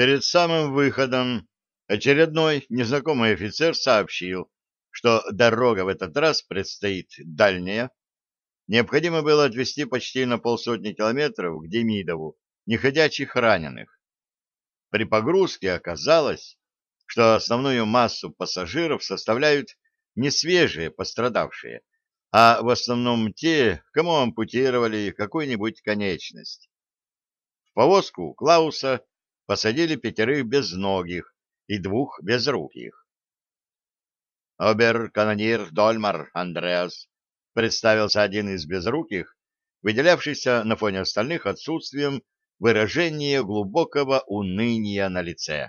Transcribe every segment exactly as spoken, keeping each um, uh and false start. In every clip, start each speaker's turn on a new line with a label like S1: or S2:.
S1: Перед самым выходом очередной незнакомый офицер сообщил, что дорога в этот раз предстоит дальняя. Необходимо было отвезти почти на полсотни километров к Демидову неходячих раненых. При погрузке оказалось, что основную массу пассажиров составляют не свежие пострадавшие, а в основном те, кому ампутировали какую-нибудь конечность. В повозку Клауса посадили пятерых безногих и двух безруких. «Обер-канонир Дольмар Андреас», — представился один из безруких, выделявшийся на фоне остальных отсутствием выражения глубокого уныния на лице.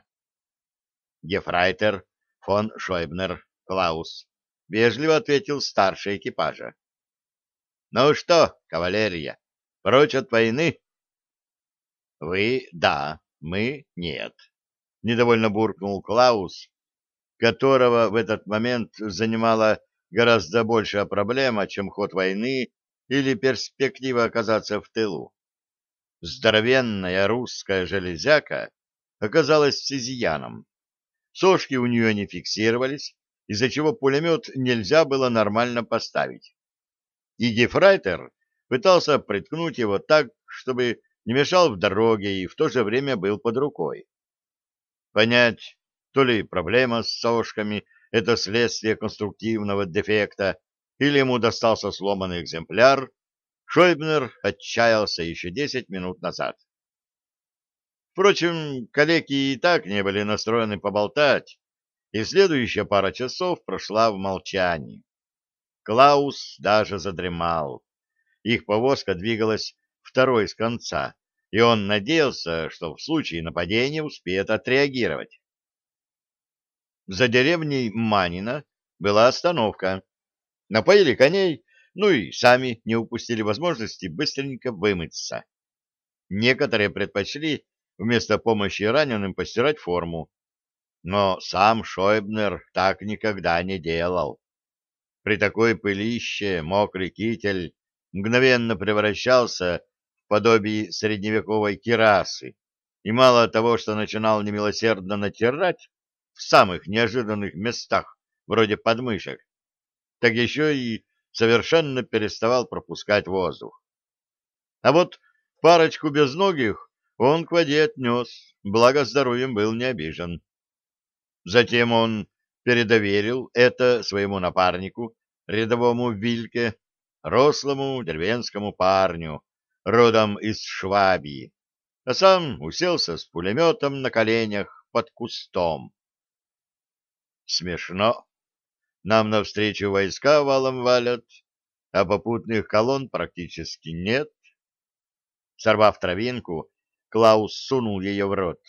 S1: «Гефрайтер фон Шойбнер Клаус», — вежливо ответил старший экипажа. «Ну что, кавалерия, прочь от войны?» «Вы — да, мы — нет», — недовольно буркнул Клаус, которого в этот момент занимала гораздо большая проблема, чем ход войны или перспектива оказаться в тылу. Здоровенная русская железяка оказалась сизияном. Сошки у нее не фиксировались, из-за чего пулемет нельзя было нормально поставить. И гефрайтер пытался приткнуть его так, чтобы не мешал в дороге и в то же время был под рукой. Понять, то ли проблема с сошками — это следствие конструктивного дефекта, или ему достался сломанный экземпляр, Шойбнер отчаялся еще десять минут назад. Впрочем, калеки и так не были настроены поболтать, и следующая пара часов прошла в молчании. Клаус даже задремал. Их повозка двигалась второй с конца, и он надеялся, что в случае нападения успеет отреагировать. За деревней Манина была остановка. Напоили коней, ну и сами не упустили возможности быстренько вымыться. Некоторые предпочли вместо помощи раненым постирать форму, но сам Шойбнер так никогда не делал. При такой пылище мокрый китель мгновенно превращался в подобие средневековой кирасы, и мало того, что начинал немилосердно натирать в самых неожиданных местах, вроде подмышек, так еще и совершенно переставал пропускать воздух. А вот парочку безногих он к воде отнес, благо здоровьем был не обижен. Затем он передоверил это своему напарнику, рядовому Вильке, рослому деревенскому парню, родом из Швабии, а сам уселся с пулеметом на коленях под кустом. Смешно. Нам навстречу войска валом валят, а попутных колонн практически нет. Сорвав травинку, Клаус сунул ее в рот.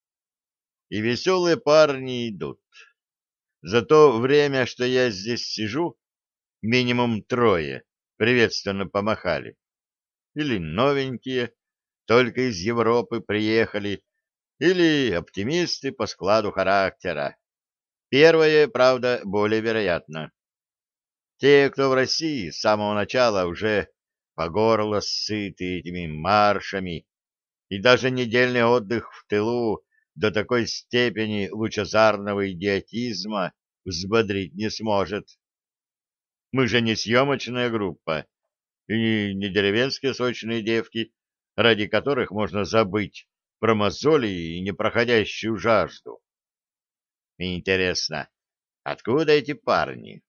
S1: И веселые парни идут. За то время, что я здесь сижу, минимум трое приветственно помахали. Или новенькие, только из Европы приехали, или оптимисты по складу характера. Первое, правда, более вероятно. Те, кто в России с самого начала уже по горло сыты этими маршами, и даже недельный отдых в тылу до такой степени лучезарного идиотизма взбодрить не сможет. Мы же не съемочная группа, и не деревенские сочные девки, ради которых можно забыть про мозоли и непроходящую жажду. Интересно, откуда эти парни?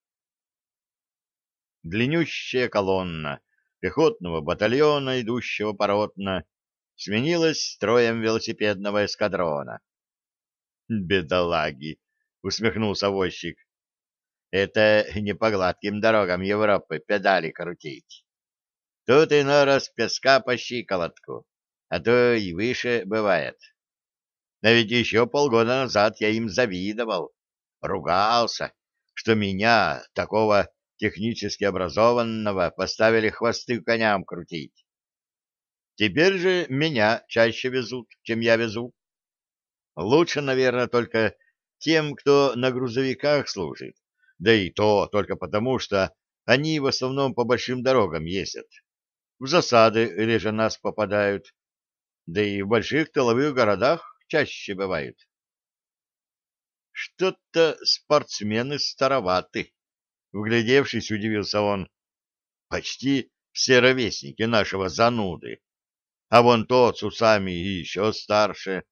S1: Длиннющая колонна пехотного батальона, идущего поротно, сменилась строем велосипедного эскадрона. «Бедолаги!» — усмехнулся возчик. «Это не по гладким дорогам Европы педали крутить. Тут иной раз песка по щиколотку, а то и выше бывает. А ведь еще полгода назад я им завидовал, ругался, что меня, такого технически образованного, поставили хвосты коням крутить. Теперь же меня чаще везут, чем я везу. Лучше, наверное, только тем, кто на грузовиках служит, да и то только потому, что они в основном по большим дорогам ездят. В засады реже нас попадают, да и в больших тыловых городах чаще бывают. Что-то спортсмены староваты. Вглядевшись, удивился он. Почти все ровесники нашего зануды. А вон тот с усами и еще старше.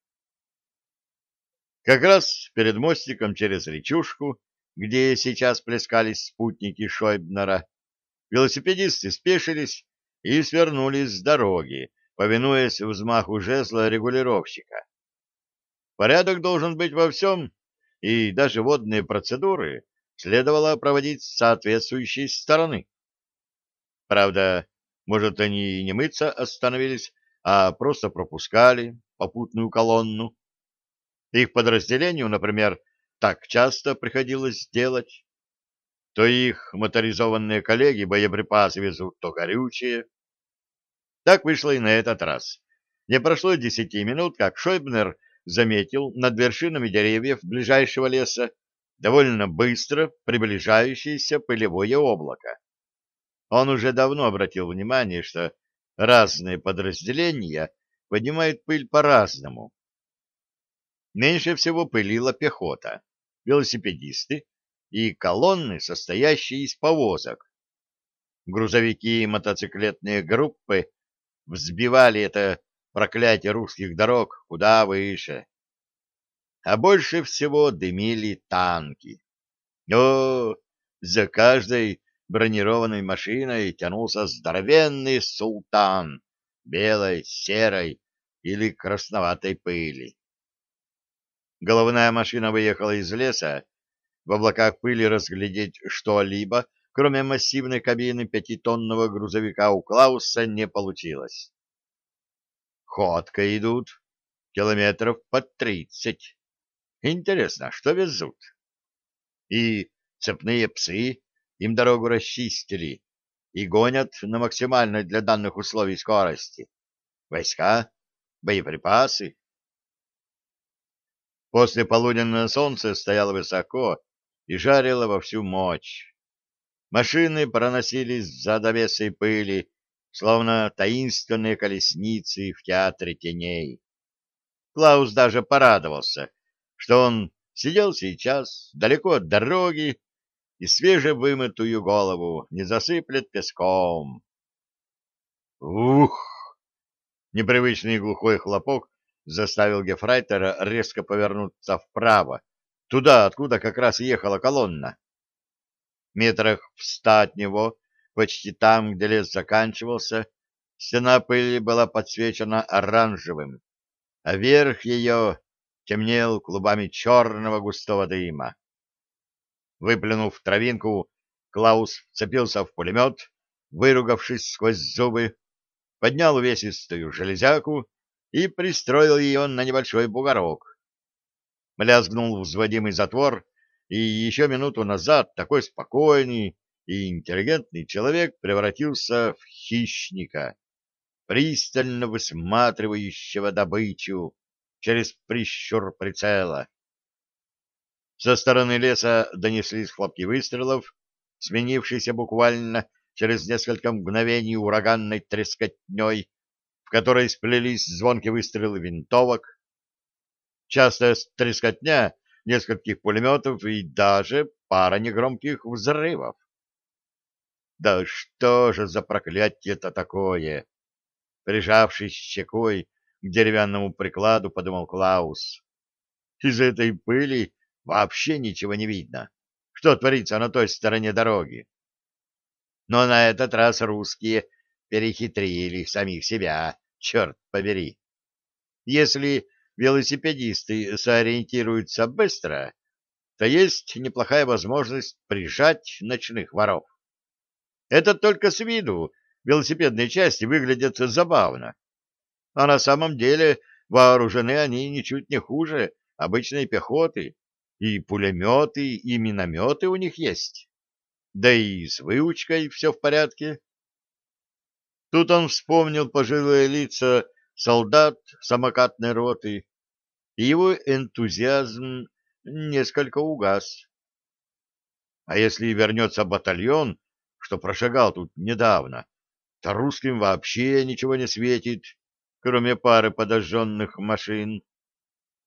S1: Как раз перед мостиком через речушку, где сейчас плескались спутники Шойбнера, велосипедисты спешились и свернули с дороги, повинуясь взмаху жезла регулировщика. Порядок должен быть во всем, и даже водные процедуры следовало проводить с соответствующей стороны. Правда, может, они и не мыться остановились, а просто пропускали попутную колонну. Их подразделению, например, так часто приходилось делать. То их моторизованные коллеги боеприпасы везут, то горючее. Так вышло и на этот раз. Не прошло десяти минут, как Шойбнер заметил над вершинами деревьев ближайшего леса довольно быстро приближающееся пылевое облако. Он уже давно обратил внимание, что разные подразделения поднимают пыль по-разному. Меньше всего пылила пехота, велосипедисты и колонны, состоящие из повозок. Грузовики и мотоциклетные группы взбивали это проклятие русских дорог куда выше. А больше всего дымили танки. О, за каждой бронированной машиной тянулся здоровенный султан белой, серой или красноватой пыли. Головная машина выехала из леса. В облаках пыли разглядеть что-либо, кроме массивной кабины пятитонного грузовика, у Клауса не получилось. Ходко идут, километров под тридцать. Интересно, что везут? И цепные псы им дорогу расчистили и гонят на максимальной для данных условий скорости. Войска, боеприпасы. После полуденное солнце стояло высоко и жарило во всю мощь. Машины проносились за довесой пыли, словно таинственные колесницы в театре теней. Клаус даже порадовался, что он сидел сейчас далеко от дороги и свежевымытую голову не засыплет песком. Ух! Непривычный глухой хлопок заставил гефрайтера резко повернуться вправо, туда, откуда как раз ехала колонна. Метрах в ста от него, почти там, где лес заканчивался, стена пыли была подсвечена оранжевым, а верх ее темнел клубами черного густого дыма. Выплюнув травинку, Клаус вцепился в пулемет, выругавшись сквозь зубы, поднял увесистую железяку и пристроил ее на небольшой бугорок. Лязгнул взводимый затвор, и еще минуту назад такой спокойный и интеллигентный человек превратился в хищника, пристально высматривающего добычу через прищур прицела. Со стороны леса донеслись хлопки выстрелов, сменившиеся буквально через несколько мгновений ураганной трескотней, в которой сплелись звонкие выстрелы винтовок, частая трескотня нескольких пулеметов и даже пара негромких взрывов. Да что же за проклятие-то такое? Прижавшись щекой к деревянному прикладу, подумал Клаус. Из этой пыли вообще ничего не видно. Что творится на той стороне дороги? Но на этот раз русские перехитрили самих себя, черт побери. Если велосипедисты сориентируются быстро, то есть неплохая возможность прижать ночных воров. Это только с виду велосипедные части выглядят забавно, а на самом деле вооружены они ничуть не хуже обычной пехоты, и пулеметы, и минометы у них есть. Да и с выучкой все в порядке. Тут он вспомнил пожилые лица солдат самокатной роты, и его энтузиазм несколько угас. А если вернется батальон, что прошагал тут недавно, то русским вообще ничего не светит, кроме пары подожженных машин.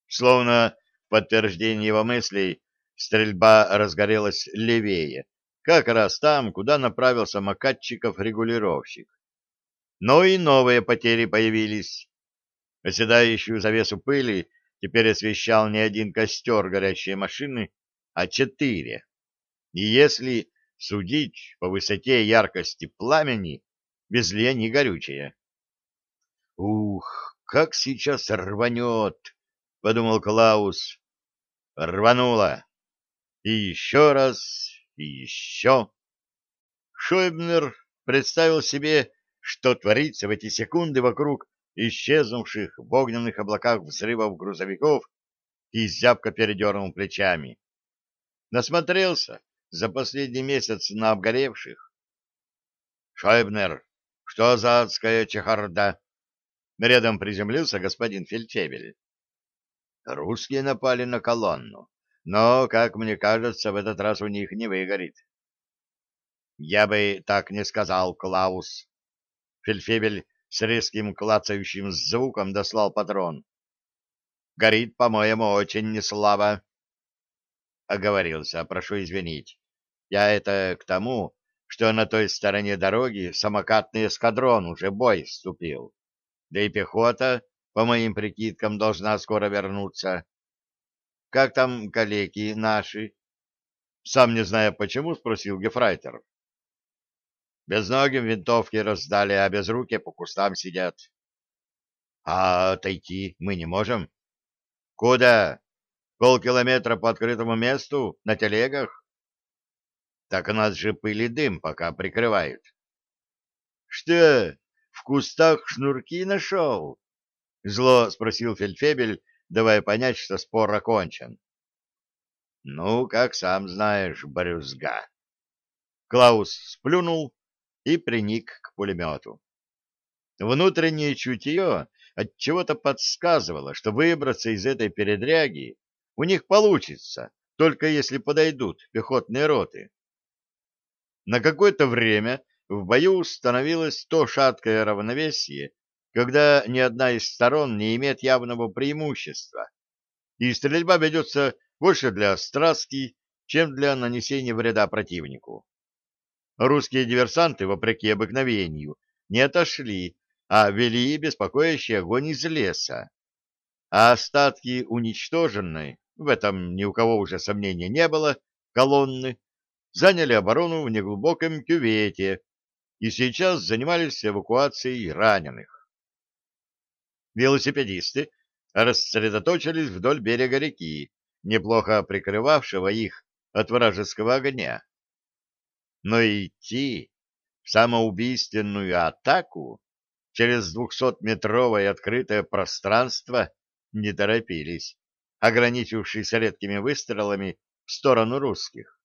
S1: Словно в подтверждение его мыслей, стрельба разгорелась левее, как раз там, куда направился Макатчиков-регулировщик. Но и новые потери появились. Оседающую завесу пыли теперь освещал не один костер горящей машины, а четыре. И если судить по высоте и яркости пламени, везли они горючее. «Ух, как сейчас рванет!» — подумал Клаус. Рвануло. И еще раз, и еще. Шойбнер представил себе, что творится в эти секунды вокруг исчезнувших в огненных облаках взрывов грузовиков, и зябко передернул плечами. Насмотрелся за последний месяц на обгоревших. «Шойбнер, что за адская чехарда?» Рядом приземлился господин фельдфебель. «Русские напали на колонну, но, как мне кажется, в этот раз у них не выгорит». «Я бы так не сказал, Клаус». Фельдфебель с резким клацающим звуком дослал патрон. «Горит, по-моему, очень неслабо». Оговорился, прошу извинить. Я это к тому, что на той стороне дороги самокатный эскадрон уже бой вступил. Да и пехота, по моим прикидкам, должна скоро вернуться. Как там калеки наши? Сам не зная почему, спросил гефрайтер. Безногим винтовки раздали, а безрукие по кустам сидят. А отойти мы не можем? Куда? Полкилометра по открытому месту? На телегах? Так нас же пыль и дым пока прикрывают. Что, в кустах шнурки нашел? Зло спросил фельдфебель, давая понять, что спор окончен. Ну, как сам знаешь, брюзга. Клаус сплюнул и приник к пулемету. Внутреннее чутье отчего-то подсказывало, что выбраться из этой передряги у них получится, только если подойдут пехотные роты. На какое-то время в бою установилось то шаткое равновесие, когда ни одна из сторон не имеет явного преимущества, и стрельба ведется больше для страстки, чем для нанесения вреда противнику. Русские диверсанты, вопреки обыкновению, не отошли, а вели беспокоящий огонь из леса. А остатки уничтоженной, в этом ни у кого уже сомнения не было, колонны, заняли оборону в неглубоком кювете и сейчас занимались эвакуацией раненых. Велосипедисты рассредоточились вдоль берега реки, неплохо прикрывавшего их от вражеского огня. Но идти в самоубийственную атаку через двухсотметровое открытое пространство не торопились, ограничившись редкими выстрелами в сторону русских.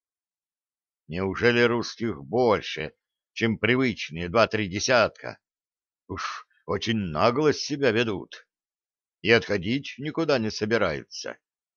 S1: Неужели русских больше, чем привычные два-три десятка? Уж очень нагло себя ведут и отходить никуда не собираются.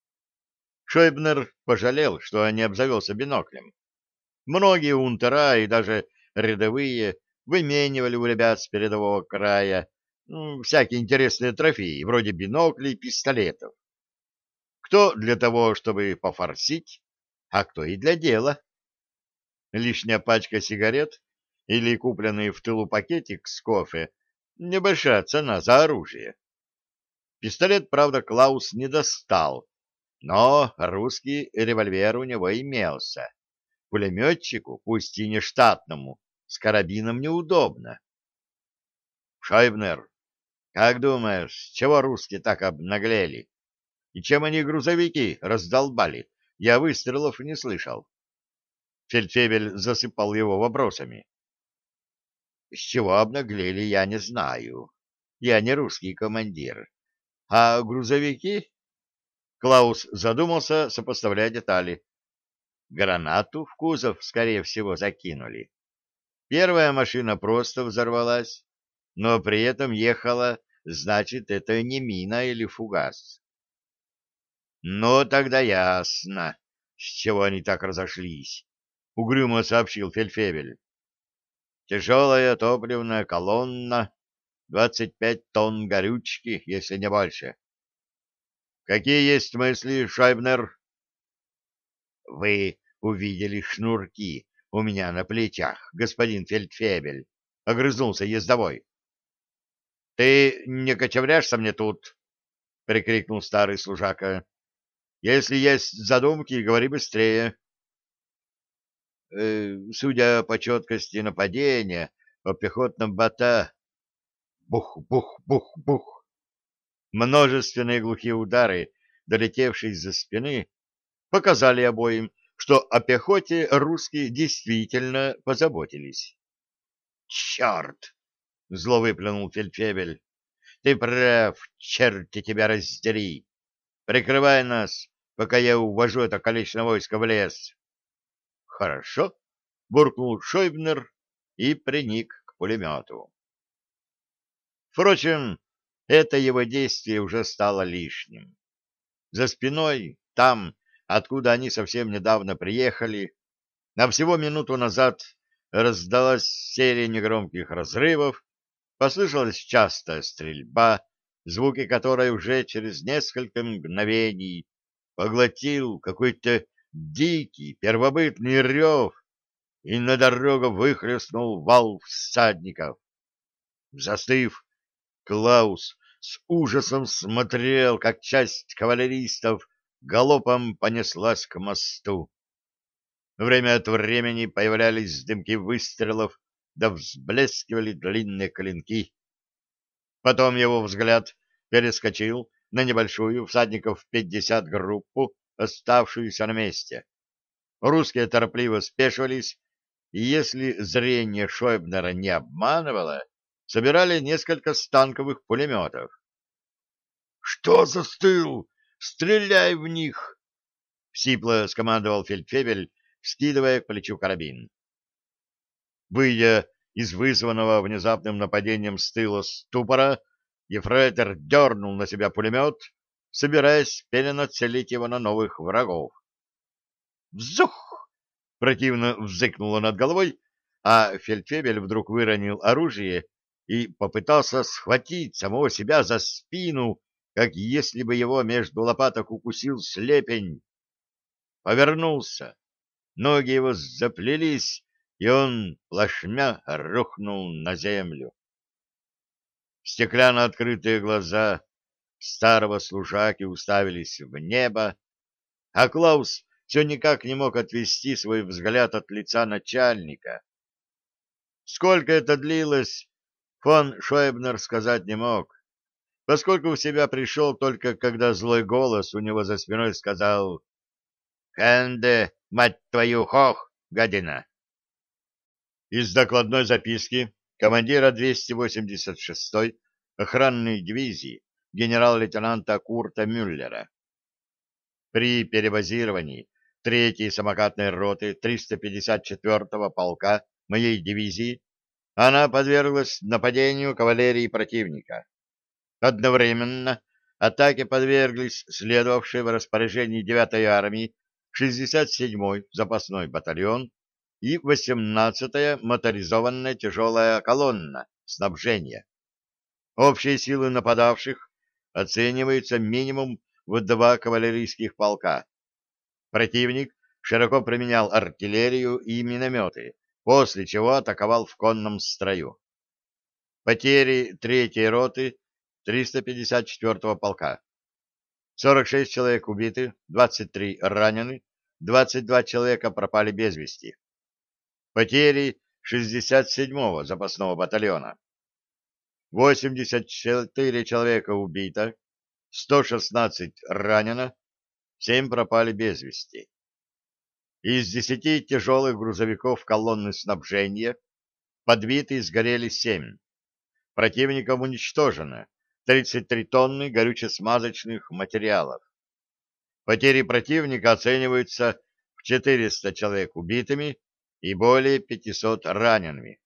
S1: Шойбнер пожалел, что не обзавелся биноклем. Многие унтера и даже рядовые выменивали у ребят с передового края ну, всякие интересные трофеи, вроде биноклей и пистолетов. Кто для того, чтобы пофорсить, а кто и для дела. Лишняя пачка сигарет или купленный в тылу пакетик с кофе — небольшая цена за оружие. Пистолет, правда, Клаус не достал, но русский револьвер у него имелся. Пулеметчику, пусть и не штатному, с карабином неудобно. Шойбнер, как думаешь, с чего русские так обнаглели? И чем они грузовики раздолбали? Я выстрелов не слышал. Фельдфебель засыпал его вопросами. С чего обнаглели, я не знаю. Я не русский командир. А грузовики? Клаус задумался, сопоставляя детали. Гранату в кузов, скорее всего, закинули. Первая машина просто взорвалась, но при этом ехала, значит, это не мина или фугас. Ну, тогда ясно, с чего они так разошлись, — угрюмо сообщил фельдфебель. Тяжелая топливная колонна, двадцать пять тонн горючки, если не больше. Какие есть мысли, Шайбнер? Вы увидели шнурки у меня на плечах, господин фельдфебель, — огрызнулся ездовой. — Ты не кочевряшься мне тут, — прикрикнул старый служака. — Если есть задумки, говори быстрее. Э, судя по четкости нападения, по пехотном бота... Бух-бух-бух-бух. Множественные глухие удары, долетевшие из-за спины, показали обоим, что о пехоте русские действительно позаботились. «Черт!» — зло выплюнул фельдфебель. «Ты прав, черти тебя раздери! Прикрывай нас, пока я увожу это количество войска в лес!» «Хорошо!» — буркнул Шойбнер и приник к пулемету. Впрочем, это его действие уже стало лишним. За спиной, там, откуда они совсем недавно приехали, на всего минуту назад раздалась серия негромких разрывов, послышалась частая стрельба, звуки которой уже через несколько мгновений поглотил какой-то дикий первобытный рев, и на дорогу выхлестнул вал всадников. Застыв, Клаус с ужасом смотрел, как часть кавалеристов галопом понеслась к мосту. Время от времени появлялись дымки выстрелов, да взблескивали длинные клинки. Потом его взгляд перескочил на небольшую, всадников пятьдесят группу, оставшуюся на месте. Русские торопливо спешивались, и если зрение Шойбнера не обманывало, собирали несколько станковых пулеметов. — Что застыл? Стреляй в них! — сипло скомандовал фельдфебель, вскидывая к плечу карабин. Выйдя из вызванного внезапным нападением с тыла ступора, ефрейтор дернул на себя пулемет, собираясь перенацелить его на новых врагов. «Взух!» — противно взыкнуло над головой, а фельдфебель вдруг выронил оружие и попытался схватить самого себя за спину, как если бы его между лопаток укусил слепень. Повернулся, ноги его заплелись, и он плашмя рухнул на землю. Стеклянно открытые глаза старого служаки уставились в небо, а Клаус все никак не мог отвести свой взгляд от лица начальника. Сколько это длилось, фон Шойбнер сказать не мог, поскольку в себя пришел только когда злой голос у него за спиной сказал: «Хенде, мать твою, хох, гадина!» Из докладной записки командира двухсот восемьдесят шестой охранной дивизии генерал-лейтенанта Курта Мюллера. При перебазировании третьей самокатной роты триста пятьдесят четвёртого полка моей дивизии она подверглась нападению кавалерии противника. Одновременно атаке подверглись следовавшие в распоряжении девятой армии шестьдесят седьмой запасной батальон и восемнадцатая моторизованная тяжелая колонна снабжения. Общие силы нападавших оцениваются минимум в два кавалерийских полка. Противник широко применял артиллерию и минометы, после чего атаковал в конном строю. Потери третьей роты триста пятьдесят четвёртого полка. сорок шесть человек убиты, двадцать три ранены, двадцать два человека пропали без вести. Потери шестьдесят седьмого запасного батальона. восемьдесят четыре человека убито, сто шестнадцать ранено, семь пропали без вести. Из десяти тяжелых грузовиков колонны снабжения подбиты и сгорели семь. Противником уничтожено тридцать три тонны горюче-смазочных материалов. Потери противника оцениваются в четыреста человек убитыми и более пятисот ранеными.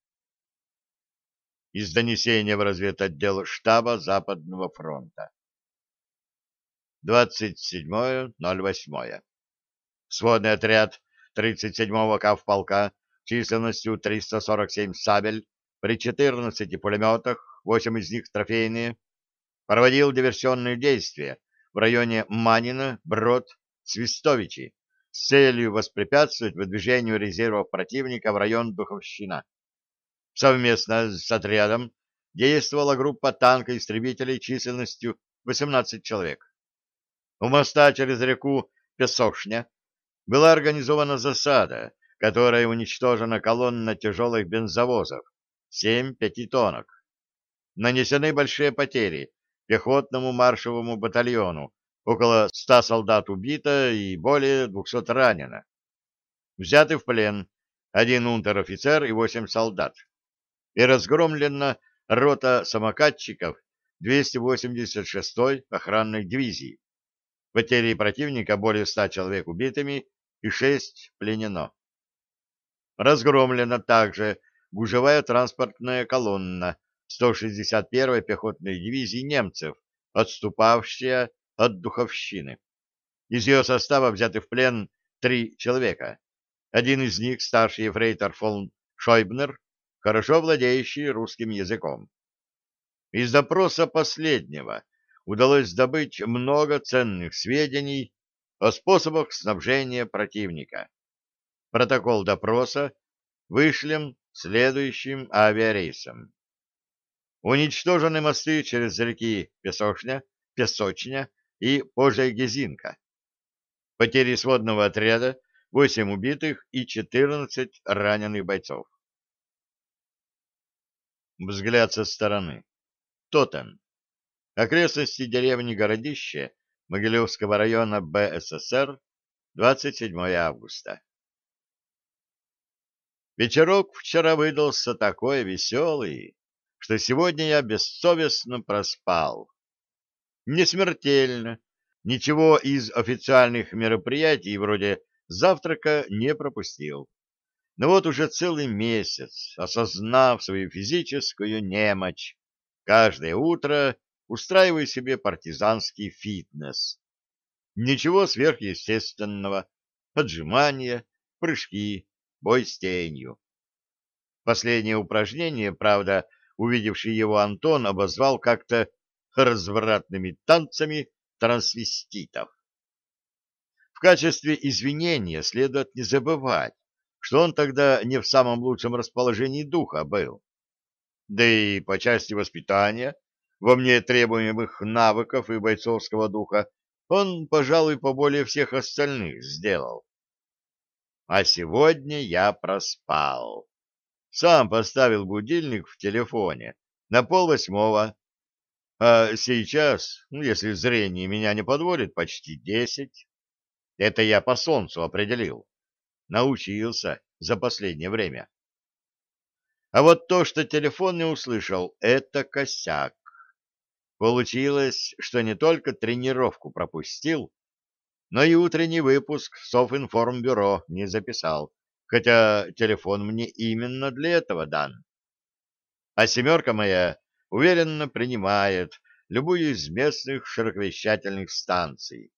S1: Из донесения в разведотдел штаба Западного фронта. двадцать седьмое ноль восьмое. Сводный отряд тридцать седьмого кавполка численностью триста сорок семь сабель при четырнадцати пулеметах, восемь из них трофейные, проводил диверсионные действия в районе Манина, Брод, Свистовичи с целью воспрепятствовать выдвижению резервов противника в район Духовщина. Совместно с отрядом действовала группа танкоистребителей численностью восемнадцать человек. У моста через реку Песошня была организована засада, которая уничтожена колонна тяжелых бензовозов, семь пятитонок. Нанесены большие потери пехотному маршевому батальону, около ста солдат убито и более двухсот ранено. Взяты в плен один унтер-офицер и восемь солдат. И разгромлена рота самокатчиков двести восемьдесят шестой охранной дивизии. Потери противника более ста человек убитыми и шесть пленено. Разгромлена также гужевая транспортная колонна сто шестьдесят первой пехотной дивизии немцев, отступавшая от Духовщины. Из ее состава взяты в плен три человека. Один из них старший ефрейтор фон Шойбнер, хорошо владеющий русским языком. Из допроса последнего удалось добыть много ценных сведений о способах снабжения противника. Протокол допроса вышлем следующим авиарейсом. Уничтожены мосты через реки Песошня, Песочня и Пожегезинка. Потери сводного отряда восемь убитых и четырнадцать раненых бойцов. Взгляд со стороны. Тотем. Окрестности деревни Городище Могилевского района БССР, двадцать седьмое августа. Вечерок вчера выдался такой веселый, что сегодня я бессовестно проспал. Не смертельно, ничего из официальных мероприятий вроде завтрака не пропустил. Но вот уже целый месяц, осознав свою физическую немощь, каждое утро устраиваю себе партизанский фитнес. Ничего сверхъестественного, отжимания, прыжки, бой с тенью. Последнее упражнение, правда, увидевший его Антон обозвал как-то развратными танцами трансвеститов. В качестве извинения следует не забывать, что он тогда не в самом лучшем расположении духа был. Да и по части воспитания, во мне требуемых навыков и бойцовского духа, он, пожалуй, поболее всех остальных сделал. А сегодня я проспал. Сам поставил будильник в телефоне на полвосьмого, а сейчас, ну, если зрение меня не подводит, почти десять. Это я по солнцу определил. Научился за последнее время. А вот то, что телефон не услышал, это косяк. Получилось, что не только тренировку пропустил, но и утренний выпуск Софинформбюро не записал, хотя телефон мне именно для этого дан. А семерка моя уверенно принимает любую из местных широковещательных станций.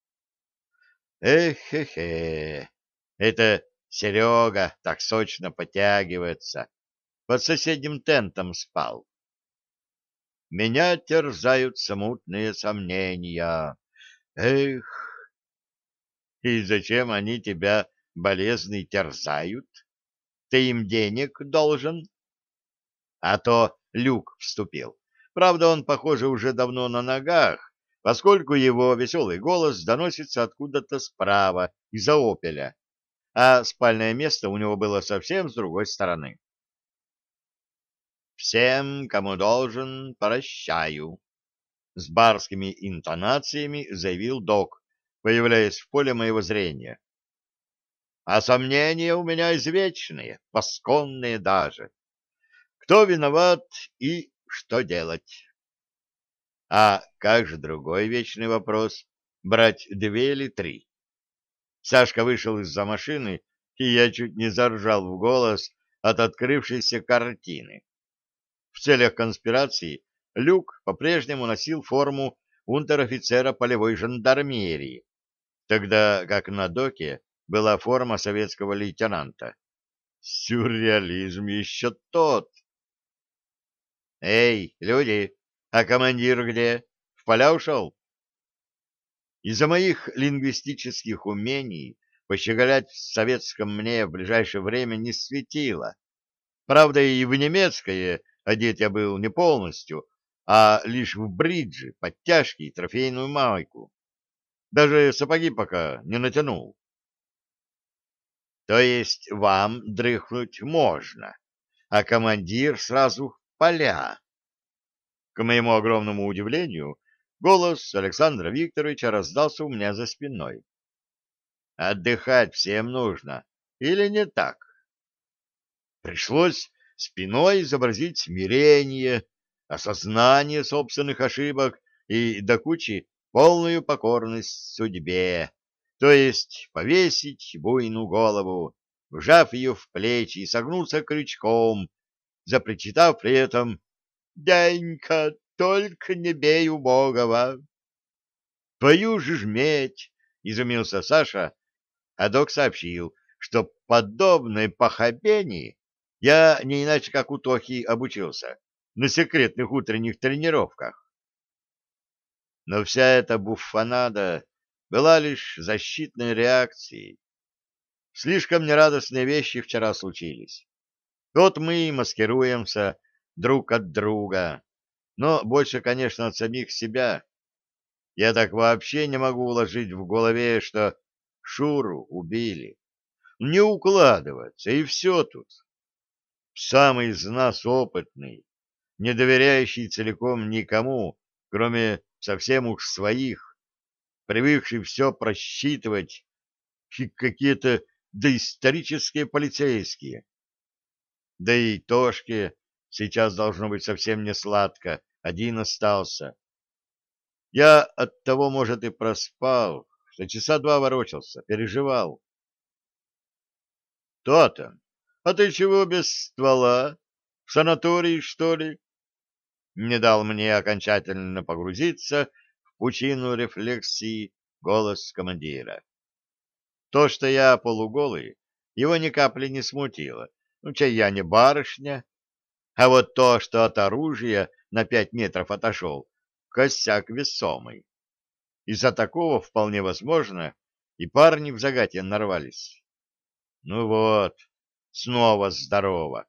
S1: Эх-хе-хе, это Серега так сочно потягивается, под соседним тентом спал. Меня терзают смутные сомнения. Эх, и зачем они тебя, болезный, терзают? Ты им денег должен? А то Люк вступил. Правда, он, похоже, уже давно на ногах, поскольку его веселый голос доносится откуда-то справа, из-за опеля, а спальное место у него было совсем с другой стороны. «Всем, кому должен, прощаю», — с барскими интонациями заявил док, появляясь в поле моего зрения. «А сомнения у меня извечные, пасконные даже. Кто виноват и что делать?» А как же другой вечный вопрос? Брать две или три? Сашка вышел из-за машины, и я чуть не заржал в голос от открывшейся картины. В целях конспирации Люк по-прежнему носил форму унтер-офицера полевой жандармерии, тогда как на доке была форма советского лейтенанта. Сюрреализм еще тот. «Эй, люди, а командир где? В поля ушел?» Из-за моих лингвистических умений пощеголять в советском мне в ближайшее время не светило. Правда, и в немецкое одет я был не полностью, а лишь в бриджи, подтяжки и трофейную майку. Даже сапоги пока не натянул. То есть вам дрыхнуть можно, а командир сразу в поля. К моему огромному удивлению, голос Александра Викторовича раздался у меня за спиной. Отдыхать всем нужно, или не так? Пришлось спиной изобразить смирение, осознание собственных ошибок и до кучи полную покорность судьбе, то есть повесить буйную голову, вжав ее в плечи и согнуться крючком, запричитав при этом «Дяденька, только не бей убогого!» «Твою же жметь!» — изумился Саша, а док сообщил, что подобной похабении я не иначе как у Тохи обучился на секретных утренних тренировках. Но вся эта буффонада была лишь защитной реакцией. Слишком нерадостные вещи вчера случились. Вот мы и маскируемся друг от друга, но больше, конечно, от самих себя. Я так вообще не могу уложить в голове, что Шуру убили. Не укладываться, и все тут. Самый из нас опытный, не доверяющий целиком никому, кроме совсем уж своих, привыкший все просчитывать, и какие-то доисторические полицейские. Да и Тошке сейчас должно быть совсем не сладко, один остался. Я от того, может, и проспал, что часа два ворочался, переживал. То-то. А ты чего без ствола? В санатории, что ли? Не дал мне окончательно погрузиться в пучину рефлексии голос командира. То, что я полуголый, его ни капли не смутило. Ну, чай я не барышня. А вот то, что от оружия на пять метров отошел, косяк весомый. Из-за такого, вполне возможно, и парни в загате нарвались. Ну вот, снова здорово.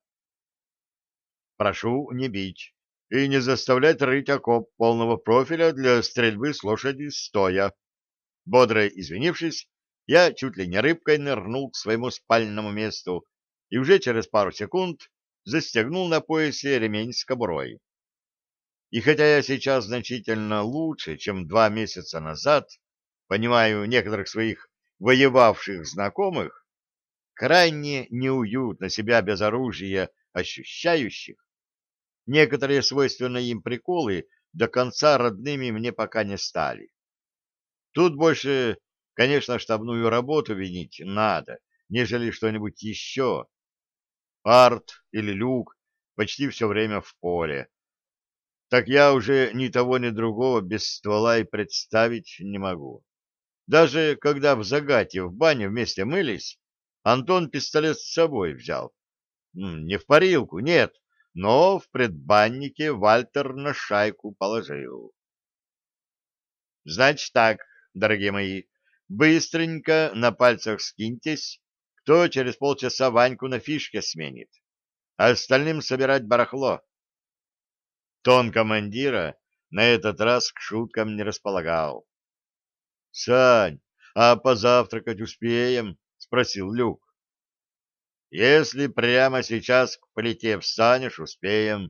S1: Прошу не бить и не заставлять рыть окоп полного профиля для стрельбы с лошади стоя. Бодро извинившись, я чуть ли не рыбкой нырнул к своему спальному месту и уже через пару секунд застегнул на поясе ремень с кобурой. И хотя я сейчас значительно лучше, чем два месяца назад, понимаю некоторых своих воевавших знакомых, крайне неуютно себя без оружия ощущающих, некоторые свойственные им приколы до конца родными мне пока не стали. Тут больше, конечно, штабную работу винить надо, нежели что-нибудь еще. Арт или Люк почти все время в поле. Так я уже ни того, ни другого без ствола и представить не могу. Даже когда в Загате в бане вместе мылись, Антон пистолет с собой взял. Не в парилку, нет, но в предбаннике Вальтер на шайку положил. Значит так, дорогие мои, быстренько на пальцах скиньтесь, кто через полчаса Ваньку на фишке сменит, а остальным собирать барахло. Тон командира на этот раз к шуткам не располагал. — Сань, а позавтракать успеем? — спросил Люк. — Если прямо сейчас к плите встанешь, успеем.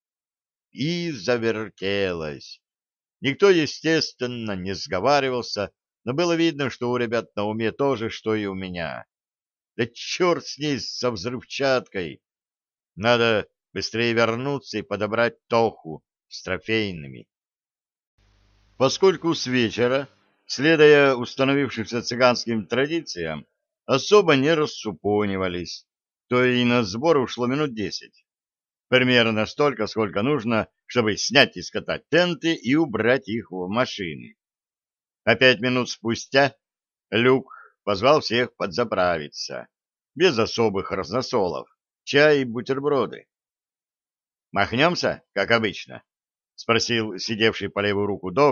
S1: И завертелось. Никто, естественно, не сговаривался, но было видно, что у ребят на уме то же, что и у меня. Да черт с ней, со взрывчаткой! Надо быстрее вернуться и подобрать Тоху с трофейными. Поскольку с вечера, следуя установившимся цыганским традициям, особо не рассупонивались, то и на сбор ушло минут десять. Примерно столько, сколько нужно, чтобы снять и скатать тенты и убрать их в машины. А пять минут спустя Люк позвал всех подзаправиться, без особых разносолов, чай и бутерброды. «Махнемся, как обычно?» — спросил сидевший по левую руку док,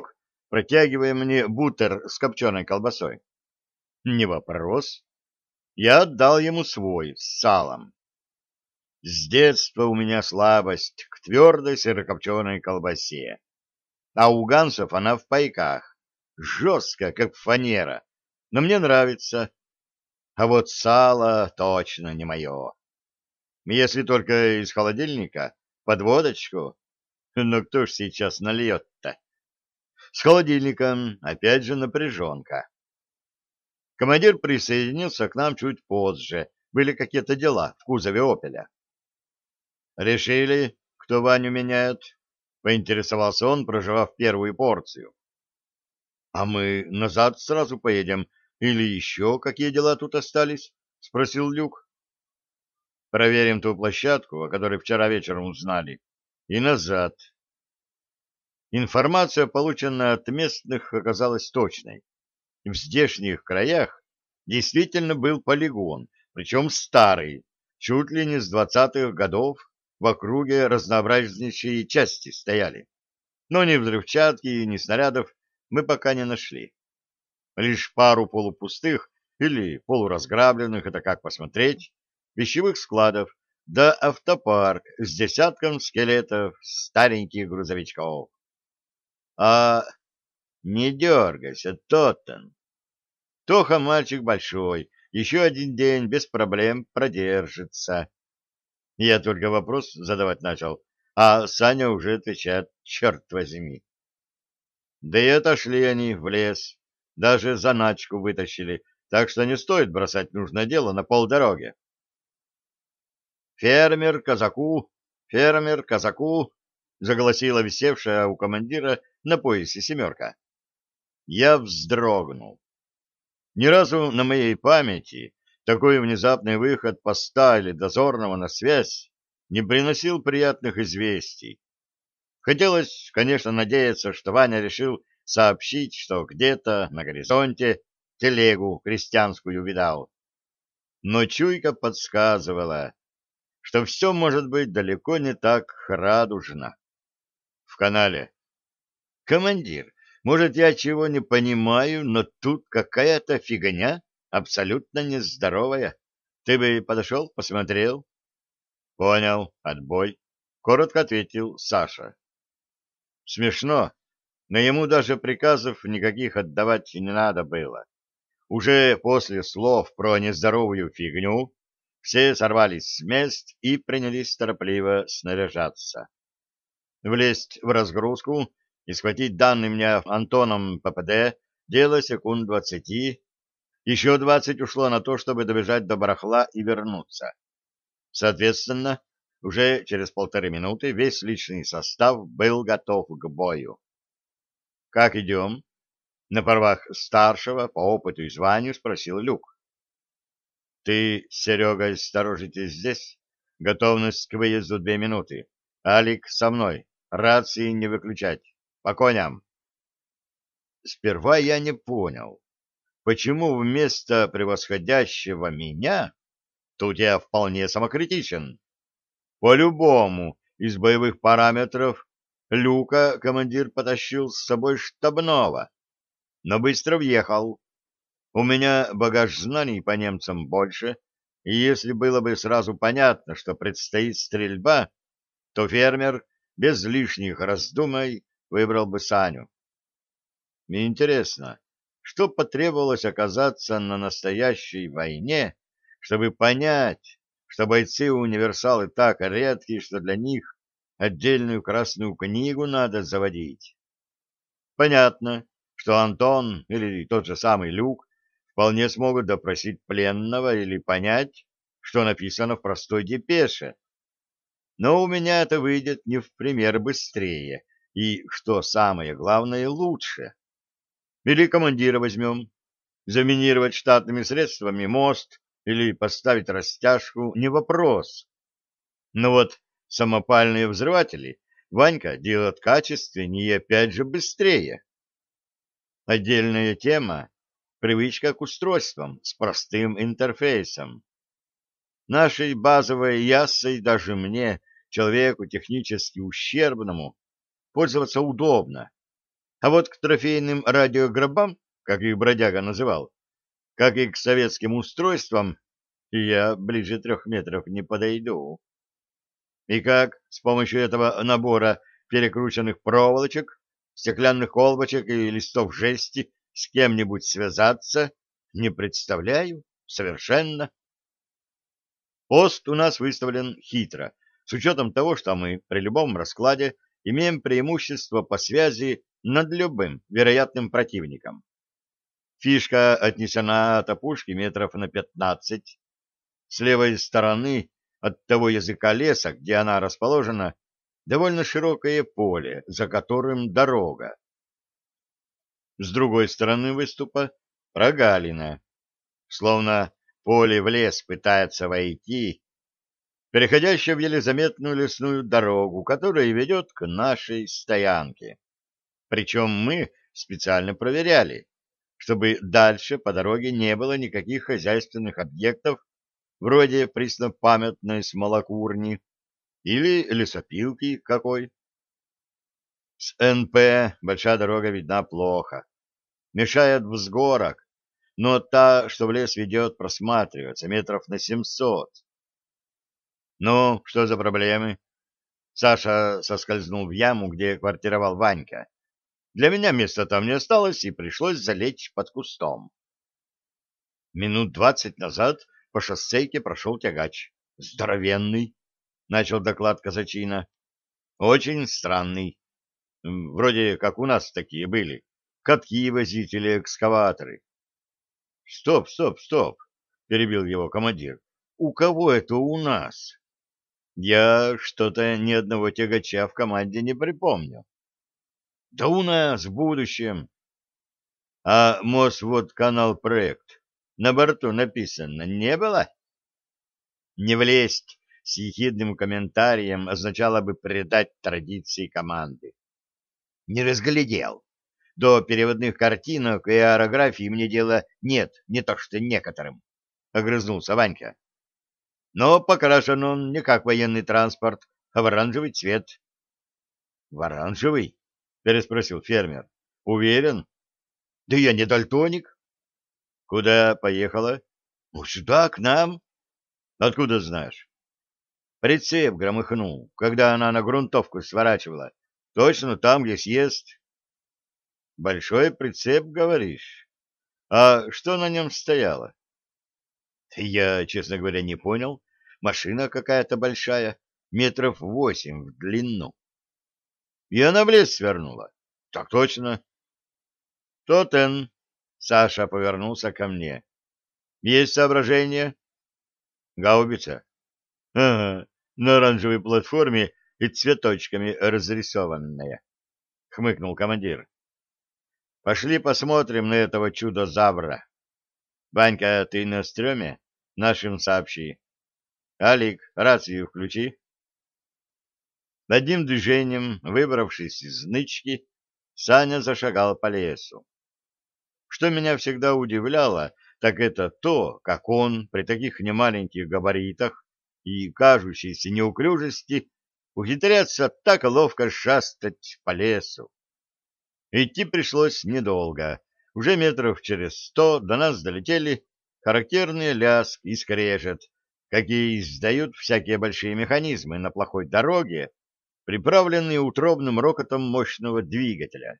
S1: протягивая мне бутер с копченой колбасой. Не вопрос. Я отдал ему свой с салом. С детства у меня слабость к твердой сырокопченой колбасе. А у гансов она в пайках. Жестко, как фанера. Но мне нравится. А вот сало точно не мое. Если только из холодильника, под водочку. Но кто ж сейчас нальет-то? С холодильником опять же напряженка. Командир присоединился к нам чуть позже. Были какие-то дела в кузове «Опеля». «Решили, кто Ваню меняет?» — поинтересовался он, проживав первую порцию. «А мы назад сразу поедем? Или еще какие дела тут остались?» — спросил Люк. «Проверим ту площадку, о которой вчера вечером узнали, и назад». Информация, полученная от местных, оказалась точной. В здешних краях действительно был полигон, причем старый, чуть ли не с двадцатых годов. В округе разнообразнейшие части стояли, но ни взрывчатки, ни снарядов мы пока не нашли. Лишь пару полупустых или полуразграбленных, это как посмотреть, вещевых складов, да автопарк с десятком скелетов стареньких грузовичков. А не дергайся, Тоттен. Тоха мальчик большой, еще один день без проблем продержится. Я только вопрос задавать начал, а Саня уже отвечает: черт возьми. Да и отошли они в лес, даже заначку вытащили, так что не стоит бросать нужное дело на полдороги. «Фермер казаку, фермер казаку», — заголосила висевшая у командира на поясе семерка. Я вздрогнул. Ни разу на моей памяти такой внезапный выход поста или дозорного на связь не приносил приятных известий. Хотелось, конечно, надеяться, что Ваня решил сообщить, что где-то на горизонте телегу крестьянскую видал. Но чуйка подсказывала, что все может быть далеко не так радужно. В канале: «Командир, может, я чего не понимаю, но тут какая-то фигня абсолютно нездоровая. Ты бы подошел, посмотрел?» «Понял, отбой», — коротко ответил Саша. Смешно, но ему даже приказов никаких отдавать не надо было. Уже после слов про нездоровую фигню все сорвались с мест и принялись торопливо снаряжаться. Влезть в разгрузку и схватить данный мне Антоном ППД — дело секунд двадцати. Еще двадцать ушло на то, чтобы добежать до барахла и вернуться. Соответственно, уже через полторы минуты весь личный состав был готов к бою. «Как идем?» — на правах старшего по опыту и званию спросил Люк. «Ты с Серегой сторожитесь здесь. Готовность к выезду две минуты. Алик со мной. Рации не выключать. По коням». Сперва я не понял, почему вместо превосходящего меня тут я вполне самокритичен. По-любому из боевых параметров Люка командир потащил с собой штабного, но быстро въехал. У меня багаж знаний по немцам больше, и если было бы сразу понятно, что предстоит стрельба, то фермер без лишних раздумий выбрал бы Саню. Мне интересно, что потребовалось оказаться на настоящей войне, чтобы понять, что бойцы-универсалы так редки, что для них отдельную красную книгу надо заводить. Понятно, что Антон или тот же самый Люк вполне смогут допросить пленного или понять, что написано в простой депеше. Но у меня это выйдет не в пример быстрее и, что самое главное, лучше. Или командира возьмем. Заминировать штатными средствами мост или поставить растяжку — не вопрос. Но вот самопальные взрыватели Ванька делает качественнее и опять же быстрее. Отдельная тема — привычка к устройствам с простым интерфейсом. Нашей базовой яссой даже мне, человеку технически ущербному, пользоваться удобно. А вот к трофейным радиогробам, как их бродяга называл, как и к советским устройствам, я ближе трех метров не подойду. И как с помощью этого набора перекрученных проволочек, стеклянных колбочек и листов жести с кем-нибудь связаться, не представляю совершенно. Пост у нас выставлен хитро, с учетом того, что мы при любом раскладе имеем преимущество по связи над любым вероятным противником. Фишка отнесена от опушки метров на пятнадцать. С левой стороны от того языка леса, где она расположена, довольно широкое поле, за которым дорога. С другой стороны выступа прогалина, словно поле в лес пытается войти, переходящая в еле заметную лесную дорогу, которая ведет к нашей стоянке. Причем мы специально проверяли, чтобы дальше по дороге не было никаких хозяйственных объектов, вроде преснопамятной смолокурни или лесопилки какой. С эн пэ большая дорога видна плохо. Мешает взгорок, но та, что в лес ведет, просматривается метров на семьсот. Ну, что за проблемы? Саша соскользнул в яму, где квартировал Ванька. Для меня места там не осталось, и пришлось залечь под кустом. Минут двадцать назад по шоссейке прошел тягач. Здоровенный, начал доклад казачина. Очень странный. М, Вроде как у нас такие были. Катки возить или экскаваторы. Стоп, стоп, стоп, перебил его командир. У кого это у нас? Я что-то ни одного тягача в команде не припомню. Да у нас в будущем. А Мосводканал проект на борту написано не было? Не влезть с ехидным комментарием означало бы предать традиции команды. Не разглядел. До переводных картинок и аэрографии мне дела нет, не то что некоторым, — огрызнулся Ванька. Но покрашен он не как военный транспорт, а в оранжевый цвет. — В оранжевый? — переспросил фермер. — Уверен? — Да я не дальтоник. — Куда поехала? — Ну, сюда, к нам. — Откуда знаешь? — Прицеп громыхнул, когда она на грунтовку сворачивала. Точно там, где съезд. — Большой прицеп, говоришь? А что на нем стояло? — Я, честно говоря, не понял. Машина какая-то большая, метров восемь в длину. И она в лес свернула. — Так точно. — Тотен. Саша повернулся ко мне. — Есть соображения? — Гаубица. — Ага, на оранжевой платформе и цветочками разрисованная, — хмыкнул командир. — Пошли посмотрим на этого чудо-завра. Ванька, ты на стреме? Нашим сообщи. Алик, рацию включи. Одним движением, выбравшись из нычки, Саня зашагал по лесу. Что меня всегда удивляло, так это то, как он при таких немаленьких габаритах и кажущейся неуклюжести ухитряется так ловко шастать по лесу. Идти пришлось недолго. Уже метров через сто до нас долетели характерные лязг и скрежет, какие издают всякие большие механизмы на плохой дороге, приправленные утробным рокотом мощного двигателя.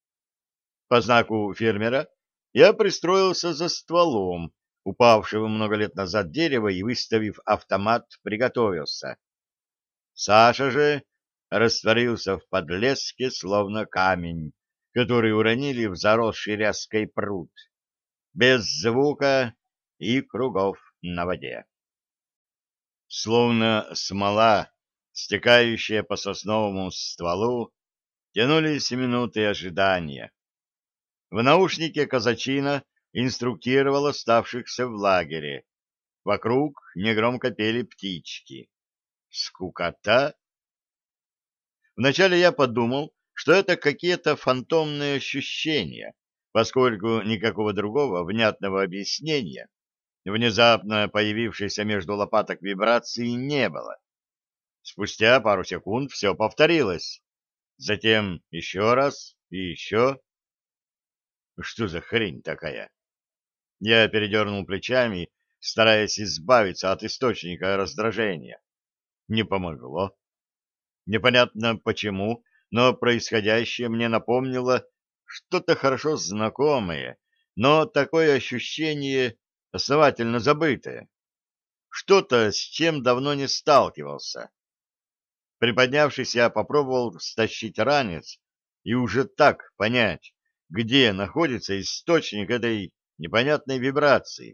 S1: По знаку фермера я пристроился за стволом упавшего много лет назад дерева и, выставив автомат, приготовился. Саша же растворился в подлеске, словно камень, который уронили в заросший ряской пруд, без звука и кругов на воде. Словно смола, стекающая по сосновому стволу, тянулись минуты ожидания. В наушнике казачина инструктировал оставшихся в лагере. Вокруг негромко пели птички. Скукота. Вначале я подумал, что это какие-то фантомные ощущения, поскольку никакого другого внятного объяснения внезапно появившейся между лопаток вибрации не было. Спустя пару секунд все повторилось. Затем еще раз и еще. Что за хрень такая? Я передернул плечами, стараясь избавиться от источника раздражения. Не помогло. Непонятно почему, но происходящее мне напомнило что-то хорошо знакомое, но такое ощущение основательно забытое. Что-то, с чем давно не сталкивался. Приподнявшись, я попробовал стащить ранец и уже так понять, где находится источник этой непонятной вибрации.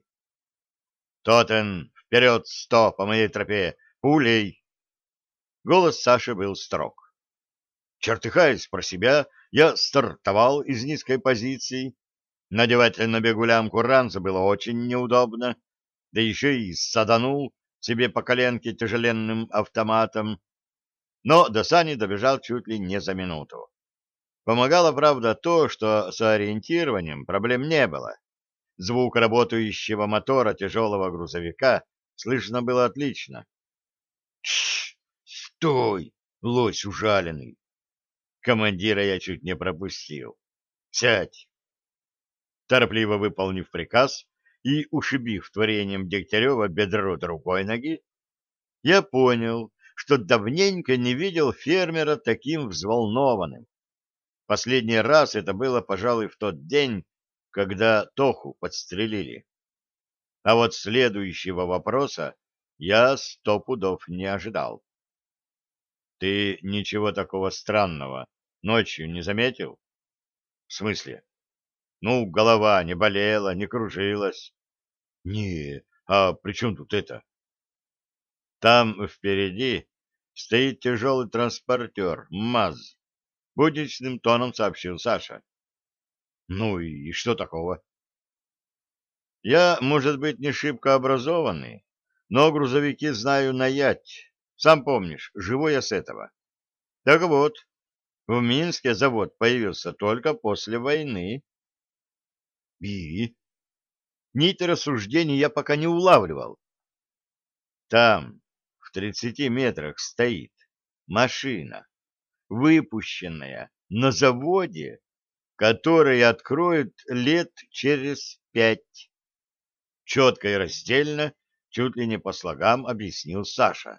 S1: «Тотен, вперед сто по моей тропе! Пулей!» Голос Саши был строг. Чертыхаясь про себя, я стартовал из низкой позиции. Надевать на бегу лямку ранца было очень неудобно, да еще и саданул себе по коленке тяжеленным автоматом. Но до сани добежал чуть ли не за минуту. Помогало, правда, то, что с ориентированием проблем не было. Звук работающего мотора тяжелого грузовика слышно было отлично. «Тш! Стой, лось ужаленный!» Командира я чуть не пропустил. «Сядь!» Торопливо выполнив приказ и ушибив творением Дегтярева бедро другой ноги, я понял, что давненько не видел фермера таким взволнованным. Последний раз это было, пожалуй, в тот день, когда Тоху подстрелили. А вот следующего вопроса я сто пудов не ожидал. Ты ничего такого странного ночью не заметил? В смысле? Ну, голова не болела, не кружилась. Не, а при чем тут это? Там впереди стоит тяжелый транспортер МАЗ. Будничным тоном сообщил Саша. Ну и что такого? Я, может быть, не шибко образованный, но грузовики знаю наять. Сам помнишь, живу я с этого. Так вот, в Минске завод появился только после войны. И? Нить рассуждений я пока не улавливал. Там, в тридцати метрах, стоит машина, выпущенная на заводе, который откроют лет через пять. Четко и раздельно, чуть ли не по слогам, объяснил Саша.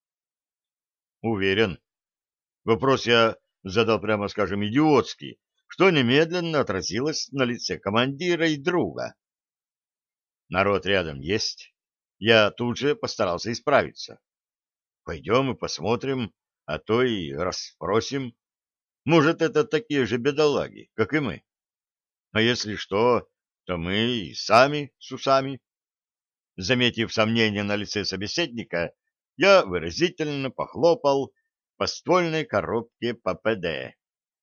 S1: Уверен. Вопрос я задал, прямо скажем, идиотский, что немедленно отразилось на лице командира и друга. Народ рядом есть. Я тут же постарался исправиться. Пойдем и посмотрим, а то и расспросим. Может, это такие же бедолаги, как и мы. А если что, то мы и сами с усами. Заметив сомнение на лице собеседника, я выразительно похлопал по ствольной коробке ППД.